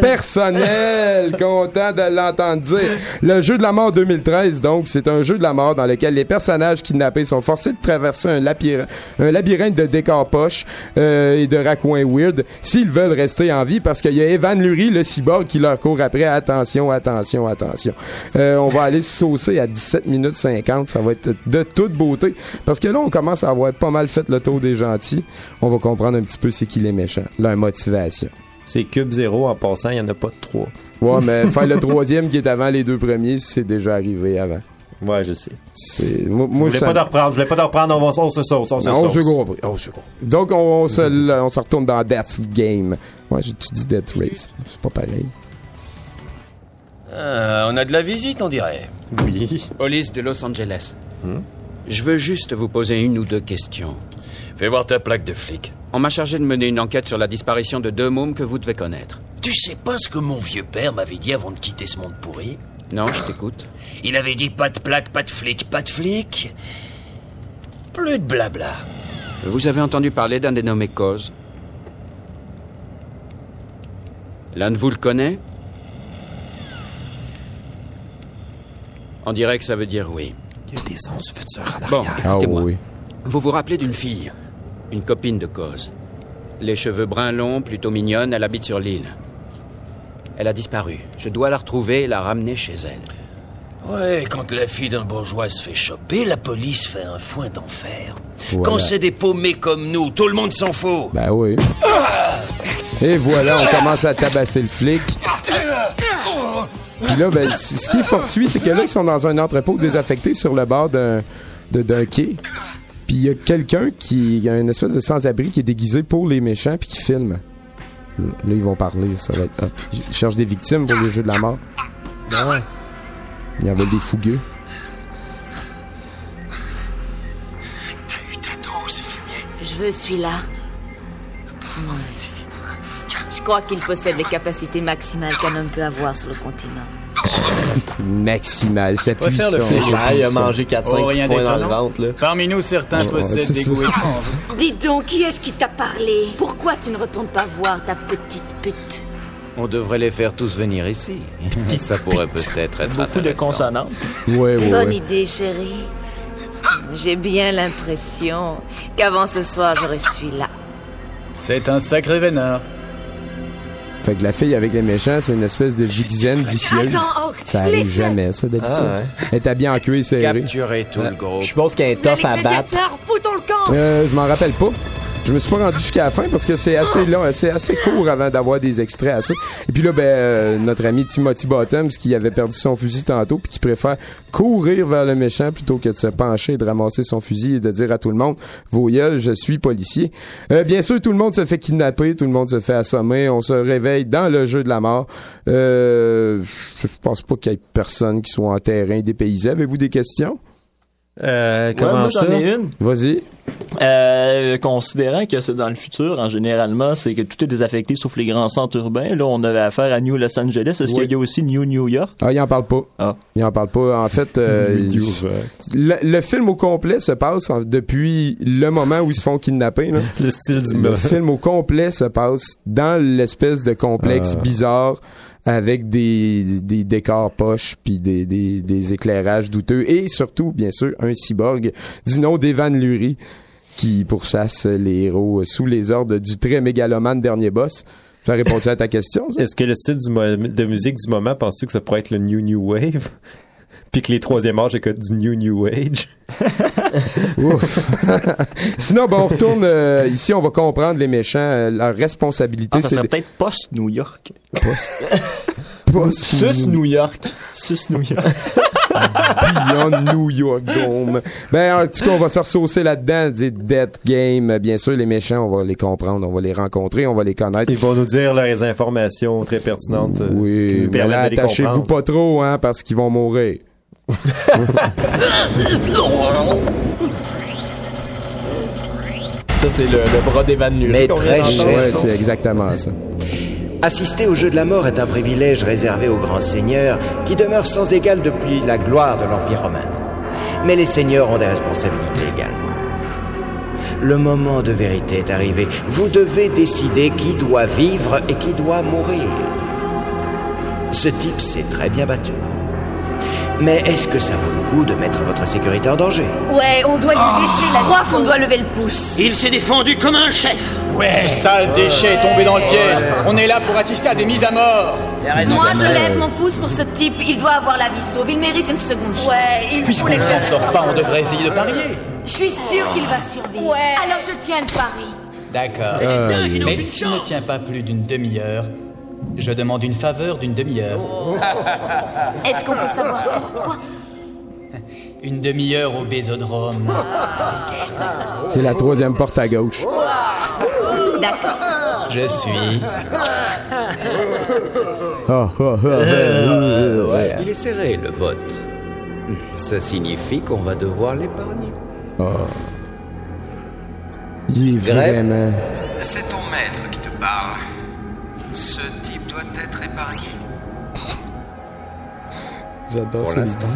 content de l'entendre dire. Le jeu de la mort 2013, donc, c'est un jeu de la mort dans lequel les personnages kidnappés sont forcés de traverser un labyrinthe de décors poches et de raccoins weird s'ils veulent rester en vie, parce qu'il y a Evan Lurie, le cyborg, qui leur court après. Attention. On va aller se saucer à 17 minutes 50. Ça va être de toute beauté, parce que là, on commence à avoir pas mal fait le tour des gentils. On va comprendre un petit peu c'est qui les méchants, leur motivation. C'est Cube 0 en passant, il n'y en a pas de 3. Ouais, mais faire le troisième qui est avant les deux premiers, c'est déjà arrivé avant. Ouais, je sais. Je voulais pas te reprendre, on se sauce. Donc, on se retourne dans Death Game. Ouais, tu dis Death Race. C'est pas pareil. On a de la visite, on dirait. Oui. Police de Los Angeles. Je veux juste vous poser une ou deux questions. Fais voir ta plaque de flic. On m'a chargé de mener une enquête sur la disparition de deux mômes que vous devez connaître. Tu sais pas ce que mon vieux père m'avait dit avant de quitter ce monde pourri? Non, je t'écoute. Il avait dit pas de plaque, pas de flic, plus de blabla. Vous avez entendu parler d'un dénommé Cause? L'un de vous le connaît? On dirait que ça veut dire oui. Il y a des sons du futur en Bon, arrière. écoutez-moi. oui. Vous vous rappelez d'une fille, une copine de Cause. Les cheveux bruns longs, plutôt mignonne, elle habite sur l'île. Elle a disparu. Je dois la retrouver et la ramener chez elle. Ouais, quand la fille d'un bourgeois se fait choper, la police fait un foin d'enfer. Voilà. Quand c'est des paumés comme nous, tout le monde s'en fout. Ben oui. Et voilà, on commence à tabasser le flic. Puis là, ben, ce qui est fortuit, c'est que là, ils sont dans un entrepôt désaffecté sur le bord d'un quai. Puis Puis il y a quelqu'un qui a une espèce de sans-abri qui est déguisé pour les méchants puis qui filme. Là, ils vont parler, ça va être hot. Ils cherchent des victimes pour les jeux de la mort. Ben ouais. Il y avait des fougueux. T'as eu ta dose, fumier. Je veux celui-là. Je crois qu'il possède les capacités maximales qu'un homme peut avoir sur le continent. Maximal, sa puissance. Faire le fait, il a mangé 4-5 points dans le ventre. Là. Parmi nous, certains possèdent des goûts étranges. Dis donc, qui est-ce qui t'a parlé? Pourquoi tu ne retournes pas voir ta petite pute? On devrait les faire tous venir ici. Ça pourrait peut-être être beaucoup de consonances. Bonne idée, chérie. J'ai bien l'impression qu'avant ce soir, je suis là. C'est un sacré vénard. Fait que la fille avec les méchants, c'est une espèce de vixen vicieuse. Attends, Hawk, ça arrive laisse-le. jamais, ça, d'habitude. Ah, ouais. Elle est habillée en cuir serré. Capturer tout le groupe. Je suppose qu'il y a un tough à battre. Foutons le camp! Je m'en rappelle pas. Je me suis pas rendu jusqu'à la fin parce que c'est assez long, c'est assez court avant d'avoir des extraits assez. Et puis là, notre ami Timothy Bottoms qui avait perdu son fusil tantôt puis qui préfère courir vers le méchant plutôt que de se pencher et de ramasser son fusil et de dire à tout le monde « Vos gueules, je suis policier ». Bien sûr, tout le monde se fait kidnapper, tout le monde se fait assommer, on se réveille dans le jeu de la mort. Je pense pas qu'il y ait personne qui soit en terrain dépaysé. Avez-vous des questions? Comment moi, ça? j'en ai une. Vas-y. Considérant que c'est dans le futur, en généralement, c'est que tout est désaffecté sauf les grands centres urbains. Là, on avait affaire à New Los Angeles. Est-ce qu'il y a aussi New York? Ah, il en parle pas. Ah. Il en parle pas. En fait, le film au complet se passe depuis le moment où ils se font kidnapper. Là. Le style du Le film au complet se passe dans l'espèce de complexe bizarre avec des décors poches puis des éclairages douteux et surtout, bien sûr, un cyborg du nom d'Evan Lurie qui pourchasse les héros sous les ordres du très mégalomane dernier boss. Ça répond à ta question, ça? Est-ce que le style de musique du moment, penses-tu que ça pourrait être le New Wave? Puis que les troisième âge écoutent du New Age? Ouf. Sinon, on retourne ici, on va comprendre les méchants, leur responsabilité. Ça serait peut-être Post-New York. Sus-New York. Sus-New York. Beyond New York Dome. En tout cas, on va se ressaucer là-dedans, des Death Game. Bien sûr, les méchants, on va les comprendre, on va les rencontrer, on va les connaître. Ils vont nous dire leurs informations très pertinentes. Oui, mais là, attachez-vous pas trop, hein, parce qu'ils vont mourir. Ça, c'est le bras d'Evan Lurie. Mais très cher. Ouais, c'est exactement ça. Assister au jeu de la mort est un privilège réservé aux grands seigneurs qui demeurent sans égal depuis la gloire de l'Empire romain. Mais les seigneurs ont des responsabilités également. Le moment de vérité est arrivé. Vous devez décider qui doit vivre et qui doit mourir. Ce type s'est très bien battu. Mais est-ce que ça vaut le coup de mettre votre sécurité en danger? Ouais, on doit lui laisser la croix qu'on doit lever le pouce. Il s'est défendu comme un chef. Ouais, ce sale déchet est tombé dans le piège. On est là pour assister à des mises à mort. Moi, je lève mon pouce pour ce type. Il doit avoir la vie sauve. Il mérite une seconde chance. Ouais, il faut Puisqu'on ne s'en sort pas, on devrait essayer de parier. Je suis sûre qu'il va survivre. Ouais. Alors je tiens le pari. D'accord. Mais s'il ne tient pas plus d'une demi-heure, je demande une faveur d'une demi-heure. Est-ce qu'on peut savoir pourquoi? Une demi-heure au Bésodrome. C'est la troisième porte à gauche. D'accord. Je suis... Ouais. Il est serré, le vote. Ça signifie qu'on va devoir l'épargner. Il est vraiment... C'est ton maître qui te parle. Ce type doit être épargné. J'adore Pour ça. l'instant.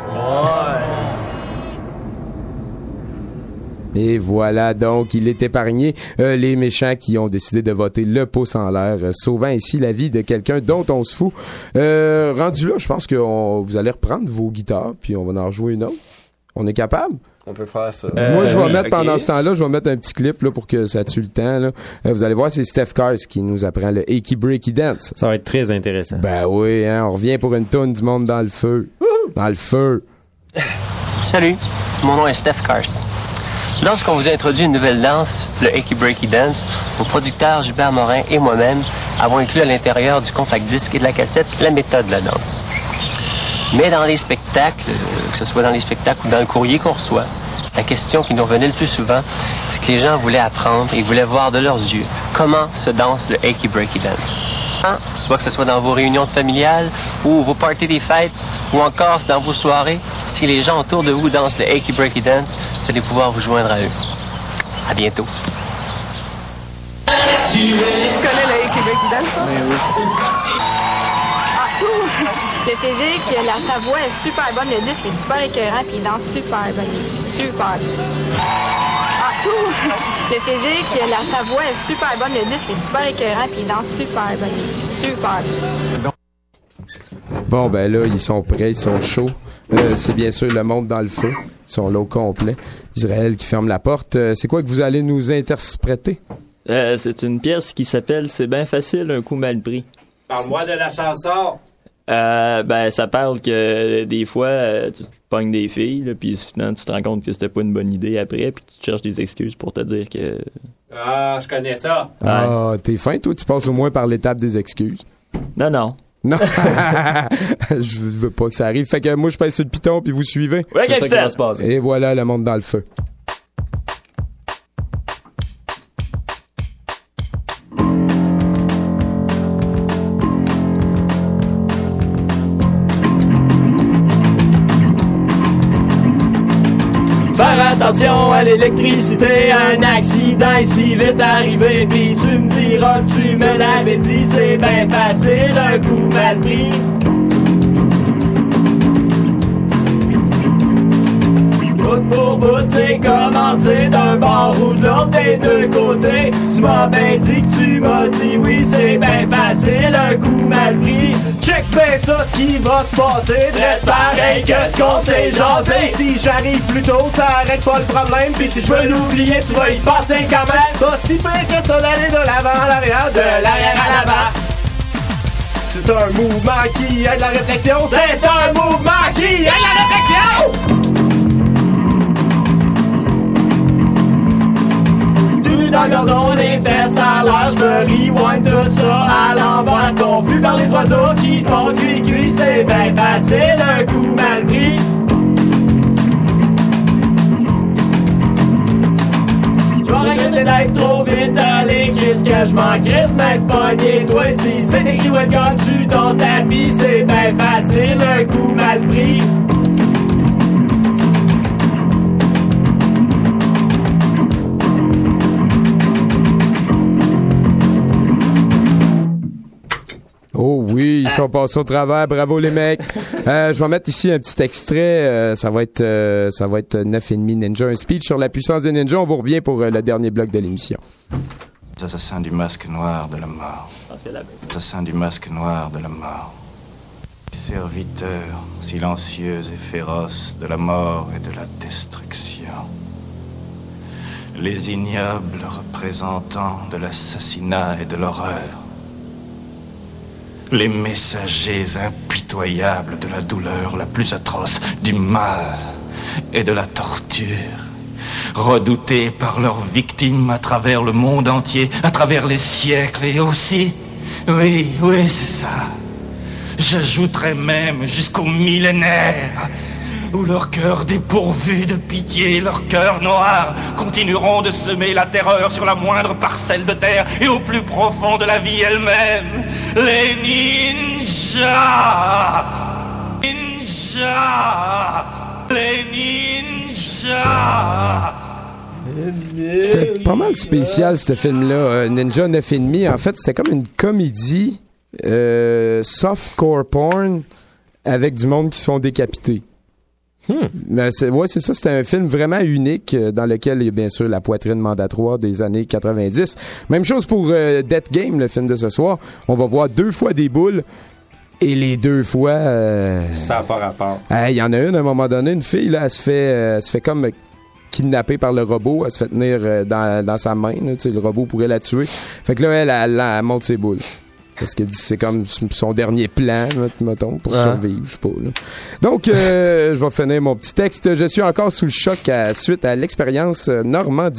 Et voilà, donc, il est épargné. Les méchants qui ont décidé de voter le pouce en l'air, sauvant ainsi la vie de quelqu'un dont on se fout. Rendu là, je pense que vous allez reprendre vos guitares, puis on va en rejouer une autre. On est capable? On peut faire ça. Moi, je vais mettre pendant ce temps-là, je vais mettre un petit clip là, pour que ça tue le temps. Là. Vous allez voir, c'est Steph Cars qui nous apprend le Achy Breaky Dance. Ça va être très intéressant. Ben oui, hein, on revient pour une toune du monde dans le feu. Dans le feu. Salut, mon nom est Steph Cars. Lorsqu'on vous introduit une nouvelle danse, le Achy Breaky Dance, vos producteurs Gilbert Morin et moi-même avons inclus à l'intérieur du compact disque et de la cassette la méthode de la danse. Mais dans les spectacles, que ce soit dans les spectacles ou dans le courrier qu'on reçoit, la question qui nous revenait le plus souvent, c'est que les gens voulaient apprendre et voulaient voir de leurs yeux comment se danse le Achy Breaky Dance. Soit que ce soit dans vos réunions familiales ou vos parties des fêtes ou encore dans vos soirées, si les gens autour de vous dansent le Achy Breaky Dance, vous allez pouvoir vous joindre à eux. À bientôt. Tu connais le Achy Breaky Dance, toi? Oui. Le physique, sa voix est super bonne, le disque est super écœurant, puis il danse super bien. Super. Le physique, sa voix est super bonne, le disque est super écœurant, puis il danse super bien. Super. Bon, ben là, ils sont prêts, ils sont chauds. C'est bien sûr le monde dans le feu. Ils sont là au complet. Israël qui ferme la porte. C'est quoi que vous allez nous interpréter? C'est une pièce qui s'appelle « C'est bien facile, un coup mal pris ». Parle-moi de la chanson. Ça parle que des fois, tu te pognes des filles, là, puis finalement, tu te rends compte que c'était pas une bonne idée après, puis tu cherches des excuses pour te dire que... Ah, je connais ça. Ah, t'es fin, toi? Tu passes au moins par l'étape des excuses. Non. Non. Je veux pas que ça arrive. Fait que moi, je pèse sur le piton, puis vous suivez. Ouais, c'est ça qui va se passer. Et voilà, le monde dans le feu. Faire attention à l'électricité, un accident est si vite arrivé, puis tu me diras que tu me l'avais dit, c'est bien facile, un coup mal pris. Bout pour bout, c'est commencé d'un bord ou de l'autre des deux côtés. Tu m'as bien dit que tu m'as dit oui, c'est bien facile, un coup mal pris. Check bien ça, ce qui va se passer, dresse pareil que ce qu'on s'est jasé. Si j'arrive plus tôt, ça arrête pas le problème, pis si je veux l'oublier, tu vas y passer quand même. Pas si pire que ça d'aller de l'avant à l'arrière, de l'arrière à l'avant. C'est un mouvement qui aide la réflexion, c'est un mouvement qui aide la réflexion! Dans le gazon, les fesses à l'air, je me rewind tout ça à l'envers, confus par les oiseaux qui font cuit-cuit, c'est bien facile, un coup mal pris. Je vais regretter d'être trop vite allé, qu'est-ce que je m'en crisse, mec, pogné, toi si c'est écrit welcome sur ton tapis, c'est bien facile, un coup mal pris. Oh oui, ils sont passés au travers. Bravo les mecs. Je vais mettre ici un petit extrait. Ça va être 9,5 Ninja, un speech sur la puissance des ninjas. On vous revient pour le dernier bloc de l'émission. Les assassins du masque noir de la mort. Les assassins du masque noir de la mort. Les serviteurs silencieux et féroces de la mort et de la destruction. Les ignobles représentants de l'assassinat et de l'horreur. Les messagers impitoyables de la douleur la plus atroce, du mal et de la torture, redoutés par leurs victimes à travers le monde entier, à travers les siècles et aussi, oui, c'est ça, j'ajouterais même jusqu'au millénaire, où leurs cœurs dépourvus de pitié, leurs cœurs noirs, continueront de semer la terreur sur la moindre parcelle de terre et au plus profond de la vie elle-même. Les ninjas! Les ninjas! C'était pas mal spécial, ce film-là. Ninja 9,5. En fait, c'était comme une comédie softcore porn avec du monde qui se font décapiter. Mais c'est ça, c'était un film vraiment unique dans lequel il y a bien sûr la poitrine mandatoire des années 90. Même chose pour Death Game, le film de ce soir. On va voir 2 fois des boules et les 2 fois... Ça n'a pas rapport. Il y en a une à un moment donné, une fille, là, elle se fait comme kidnappée par le robot, elle se fait tenir dans sa main, là, le robot pourrait la tuer. Fait que là, elle monte ses boules. Parce que c'est comme son dernier plan, mettons, pour survivre, je sais pas. Là. Donc, je vais finir mon petit texte. Je suis encore sous le choc suite à l'expérience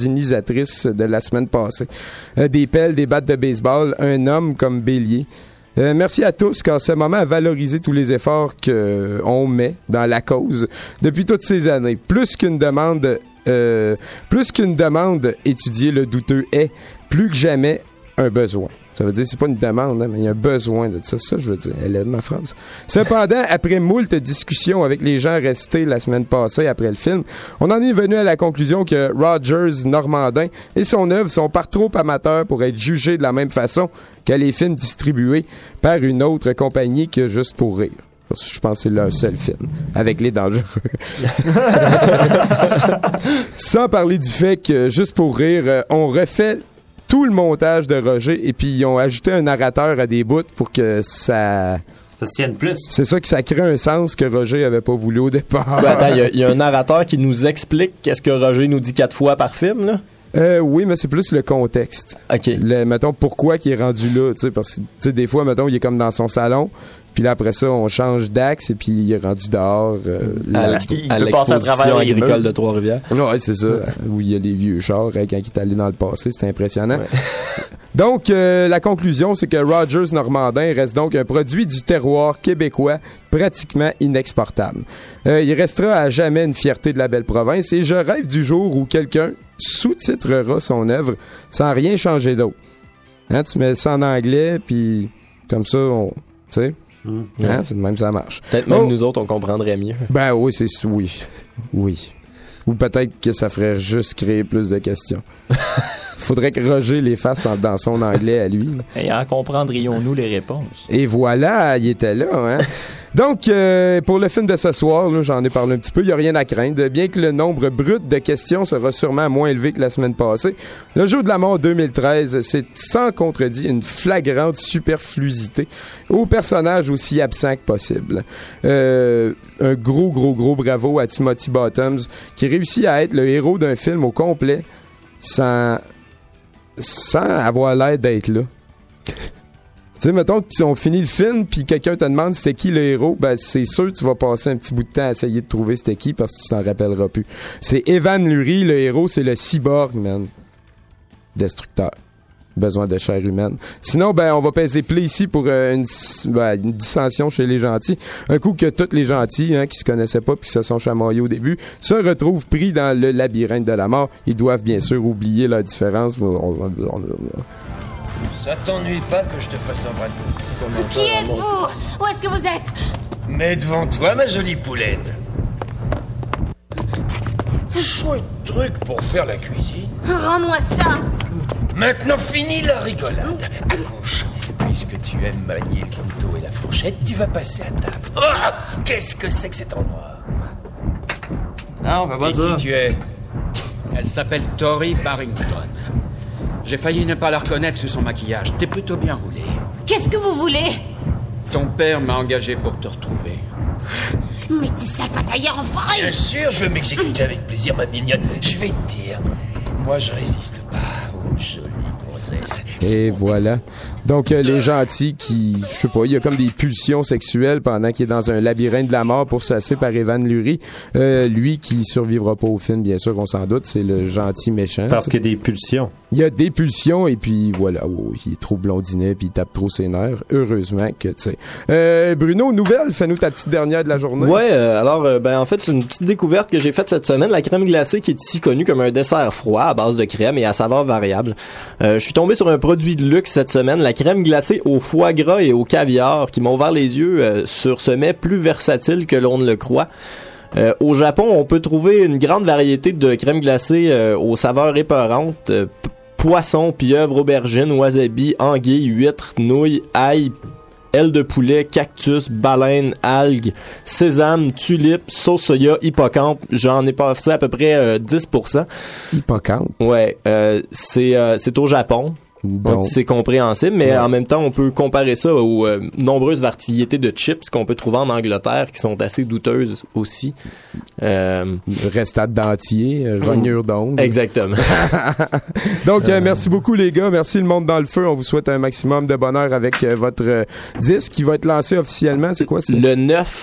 normandinisatrice de la semaine passée. Des pelles, des battes de baseball, un homme comme bélier. Merci à tous, car ce moment a valorisé tous les efforts qu'on met dans la cause depuis toutes ces années. Plus qu'une demande, étudier le douteux est, plus que jamais, un besoin. Ça veut dire, c'est pas une demande, hein, mais il y a un besoin de ça. Ça, je veux dire. Elle aide ma phrase. Cependant, après moult discussions avec les gens restés la semaine passée après le film, on en est venu à la conclusion que Rogers Normandin et son œuvre sont par trop amateurs pour être jugés de la même façon que les films distribués par une autre compagnie que Juste pour rire. Je pense que c'est leur seul film, avec les dangereux. Sans parler du fait que, Juste pour rire, on refait tout le montage de Roger et puis ils ont ajouté un narrateur à des bouts pour que ça se tienne plus. C'est ça que ça crée un sens que Roger avait pas voulu au départ. Ben, attends, il y a un narrateur qui nous explique qu'est-ce que Roger nous dit 4 fois par film, là? Oui, mais c'est plus le contexte. OK. Mettons, pourquoi qu'il est rendu là, tu sais, parce que, tu sais, des fois, mettons, il est comme dans son salon, puis là, après ça, on change d'axe, et puis il est rendu dehors. À l'exposition agricole de Trois-Rivières. Ouais, c'est ça, où il y a des vieux chars, quand il est allé dans le passé, c'était impressionnant. Ouais. Donc, la conclusion, c'est que Rogers Normandin reste donc un produit du terroir québécois pratiquement inexportable. Il restera à jamais une fierté de la belle province, et je rêve du jour où quelqu'un sous-titrera son œuvre sans rien changer d'autre. Hein, tu mets ça en anglais, puis comme ça, tu sais, hein, c'est de même ça marche. Peut-être même nous autres, on comprendrait mieux. Ben oui, oui. Ou peut-être que ça ferait juste créer plus de questions. Faudrait que Roger les fasse dans son anglais à lui. Et en comprendrions-nous les réponses? Et voilà, il était là, hein? Donc, pour le film de ce soir, là, j'en ai parlé un petit peu, il n'y a rien à craindre. Bien que le nombre brut de questions sera sûrement moins élevé que la semaine passée, le jeu de la mort 2013, c'est sans contredit une flagrante superfluidité aux personnages aussi absents que possible. Un gros bravo à Timothy Bottoms, qui réussit à être le héros d'un film au complet sans avoir l'air d'être là. Tu sais, mettons que si on finit le film puis quelqu'un te demande c'était qui le héros, ben c'est sûr que tu vas passer un petit bout de temps à essayer de trouver c'était qui parce que tu t'en rappelleras plus. C'est Evan Lurie, le héros, c'est le cyborg, man. Destructeur. Besoin de chair humaine. Sinon, ben on va peser play ici pour une dissension chez les gentils. Un coup que tous les gentils, hein, qui se connaissaient pas puis qui se sont chamaillés au début, se retrouvent pris dans le labyrinthe de la mort. Ils doivent bien sûr oublier leur différence. Ça t'ennuie pas que je te fasse un bras de cause? Qui êtes-vous? Où est-ce que vous êtes? Mais devant toi, ma jolie poulette. Chouette truc pour faire la cuisine. Rends-moi ça. Maintenant, fini la rigolade. À gauche. Puisque tu aimes manier le couteau et la fourchette, tu vas passer à table. Oh, qu'est-ce que c'est que cet endroit? Non, on va pas ça. Qui tu es? Elle s'appelle Tori Barrington. J'ai failli ne pas la reconnaître sous son maquillage. T'es plutôt bien roulé. Qu'est-ce que vous voulez? Ton père m'a engagé pour te retrouver. Mais tu sale batailleur enfoiré! Bien sûr, je veux m'exécuter avec plaisir, ma mignonne. Je vais te dire, moi je résiste pas aux jolies gonzesses. Et voilà. Donc, les gentils qui, je sais pas, il y a comme des pulsions sexuelles pendant qu'il est dans un labyrinthe de la mort pourchassé par Evan Lurie. Lui qui survivra pas au film, bien sûr, on s'en doute, c'est le gentil méchant. Parce qu'il y a des pulsions. Il y a des pulsions et puis voilà, il est trop blondinet puis il tape trop ses nerfs. Heureusement que, tu sais. Bruno, nouvelle, fais-nous ta petite dernière de la journée. Ouais, alors, en fait, c'est une petite découverte que j'ai faite cette semaine. La crème glacée qui est ici connue comme un dessert froid à base de crème et à saveur variable. Je suis tombé sur un produit de luxe cette semaine, la crème glacée au foie gras et au caviar, qui m'a ouvert les yeux sur ce mets plus versatile que l'on ne le croit. Au Japon, on peut trouver une grande variété de crème glacée aux saveurs épeurantes. Poisson, pieuvre, aubergine, wasabi, anguille, huître, nouilles, ail, aile de poulet, cactus, baleine, algues, sésame, tulipe, sauce soya, hippocampe. J'en ai passé à peu près 10%. Hippocampe? Ouais, c'est au Japon. Donc c'est compréhensible, mais en même temps, on peut comparer ça aux nombreuses variétés de chips qu'on peut trouver en Angleterre qui sont assez douteuses aussi. Restade d'entier, rognure d'onde. Exactement. Donc, merci beaucoup les gars. Merci le monde dans le feu. On vous souhaite un maximum de bonheur avec votre disque qui va être lancé officiellement. C'est quoi? Le 9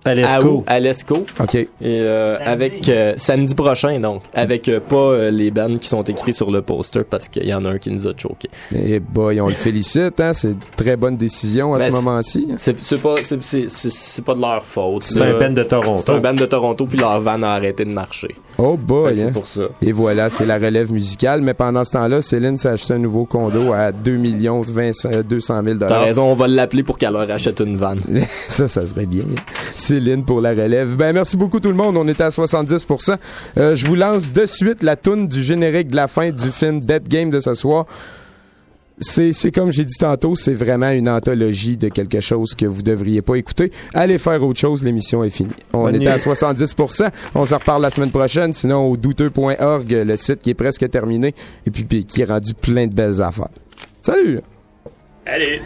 à l'ESCO. OK. Et avec samedi prochain, donc. Avec pas les bands qui sont écrits sur le poster parce qu'il y en a un qui nous a choqué. Et boy, on le félicite, hein. C'est une très bonne décision à ce moment-ci. C'est pas de leur faute. C'est un band de Toronto. C'est un band de Toronto, puis leur van a arrêté de marcher. Oh boy, c'est hein. pour ça. Et voilà, c'est la relève musicale. Mais pendant ce temps-là, Céline s'est acheté un nouveau condo à 2 200 000 $. T'as raison, on va l'appeler pour qu'elle leur achète une van. ça serait bien. Céline pour la relève. Ben, merci beaucoup tout le monde. On était à 70%. Je vous lance de suite la toune du générique de la fin du film Dead Game de ce soir. C'est comme j'ai dit tantôt, c'est vraiment une anthologie de quelque chose que vous devriez pas écouter. Allez faire autre chose, l'émission est finie. On était à 70%. On s'en reparle la semaine prochaine. Sinon, au douteux.org, le site qui est presque terminé et puis qui est rendu plein de belles affaires. Salut! Allez!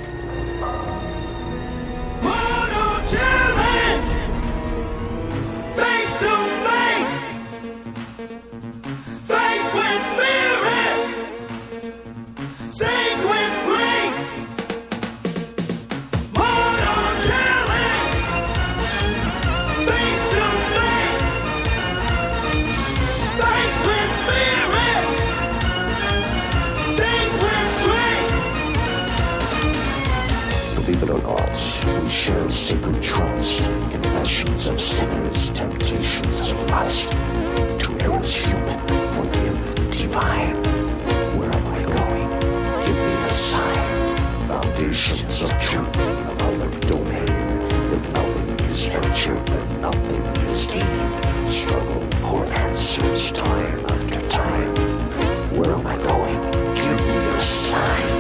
Believe it or not, we share sacred trust, confessions of sinners, temptations of lust. To err is human, forgive divine. Where am I going? Give me a sign. Foundations of truth in the public domain. If nothing is nurtured, then nothing is gained. Struggle for answers time after time. Where am I going? Give me a sign.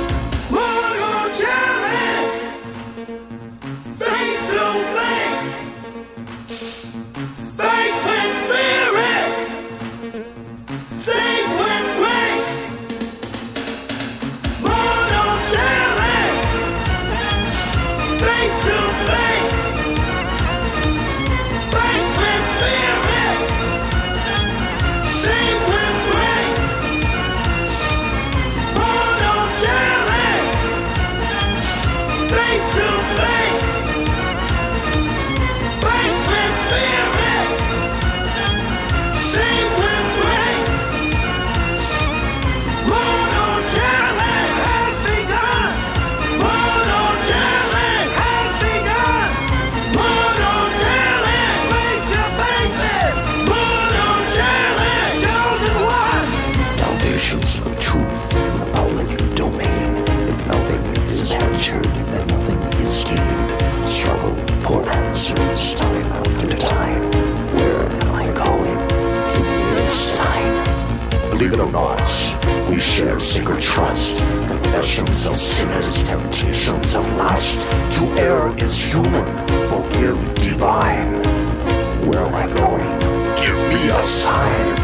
Believe it or not, we share sacred trust, confessions of sinners, temptations of lust. To err is human, forgive divine. Where am I going? Give me a sign.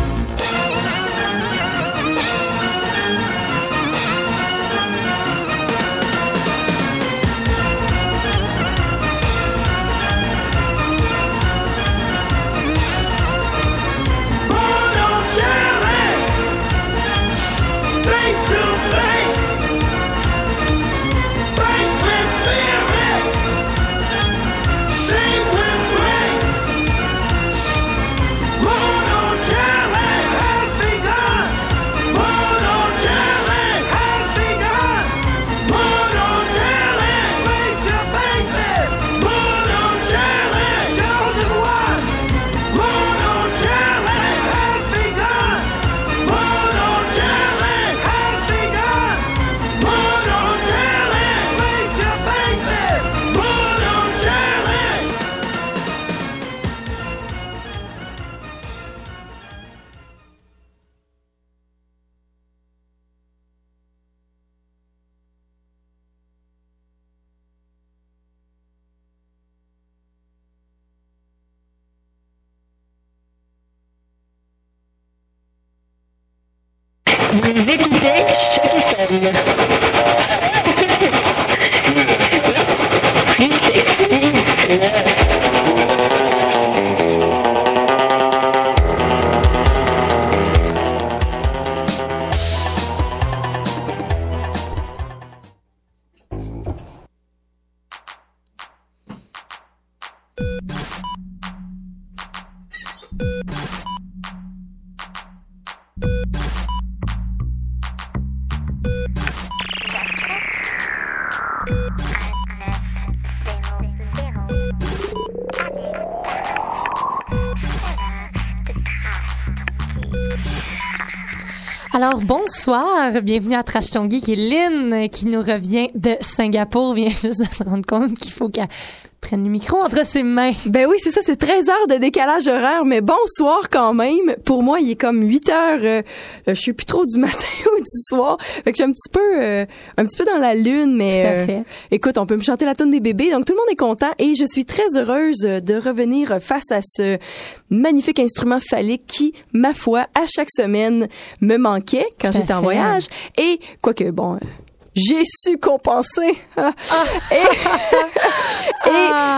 Alors, bonsoir. Bienvenue à Trash Ton Geek. Et Lynn, qui nous revient de Singapour, vient juste de se rendre compte qu'il faut qu'elle prenne le micro entre ses mains. Ben oui, c'est ça, c'est 13 heures de décalage horaire, mais bonsoir quand même. Pour moi, il est comme 8 heures, je sais plus trop du matin ou du soir. Fait que je suis un petit peu dans la lune, mais tout à fait. Écoute, on peut me chanter la toune des bébés, donc tout le monde est content et je suis très heureuse de revenir face à ce magnifique instrument phallique qui, ma foi, à chaque semaine me manquait quand j'étais en voyage. Et quoique, bon... j'ai su compenser. Et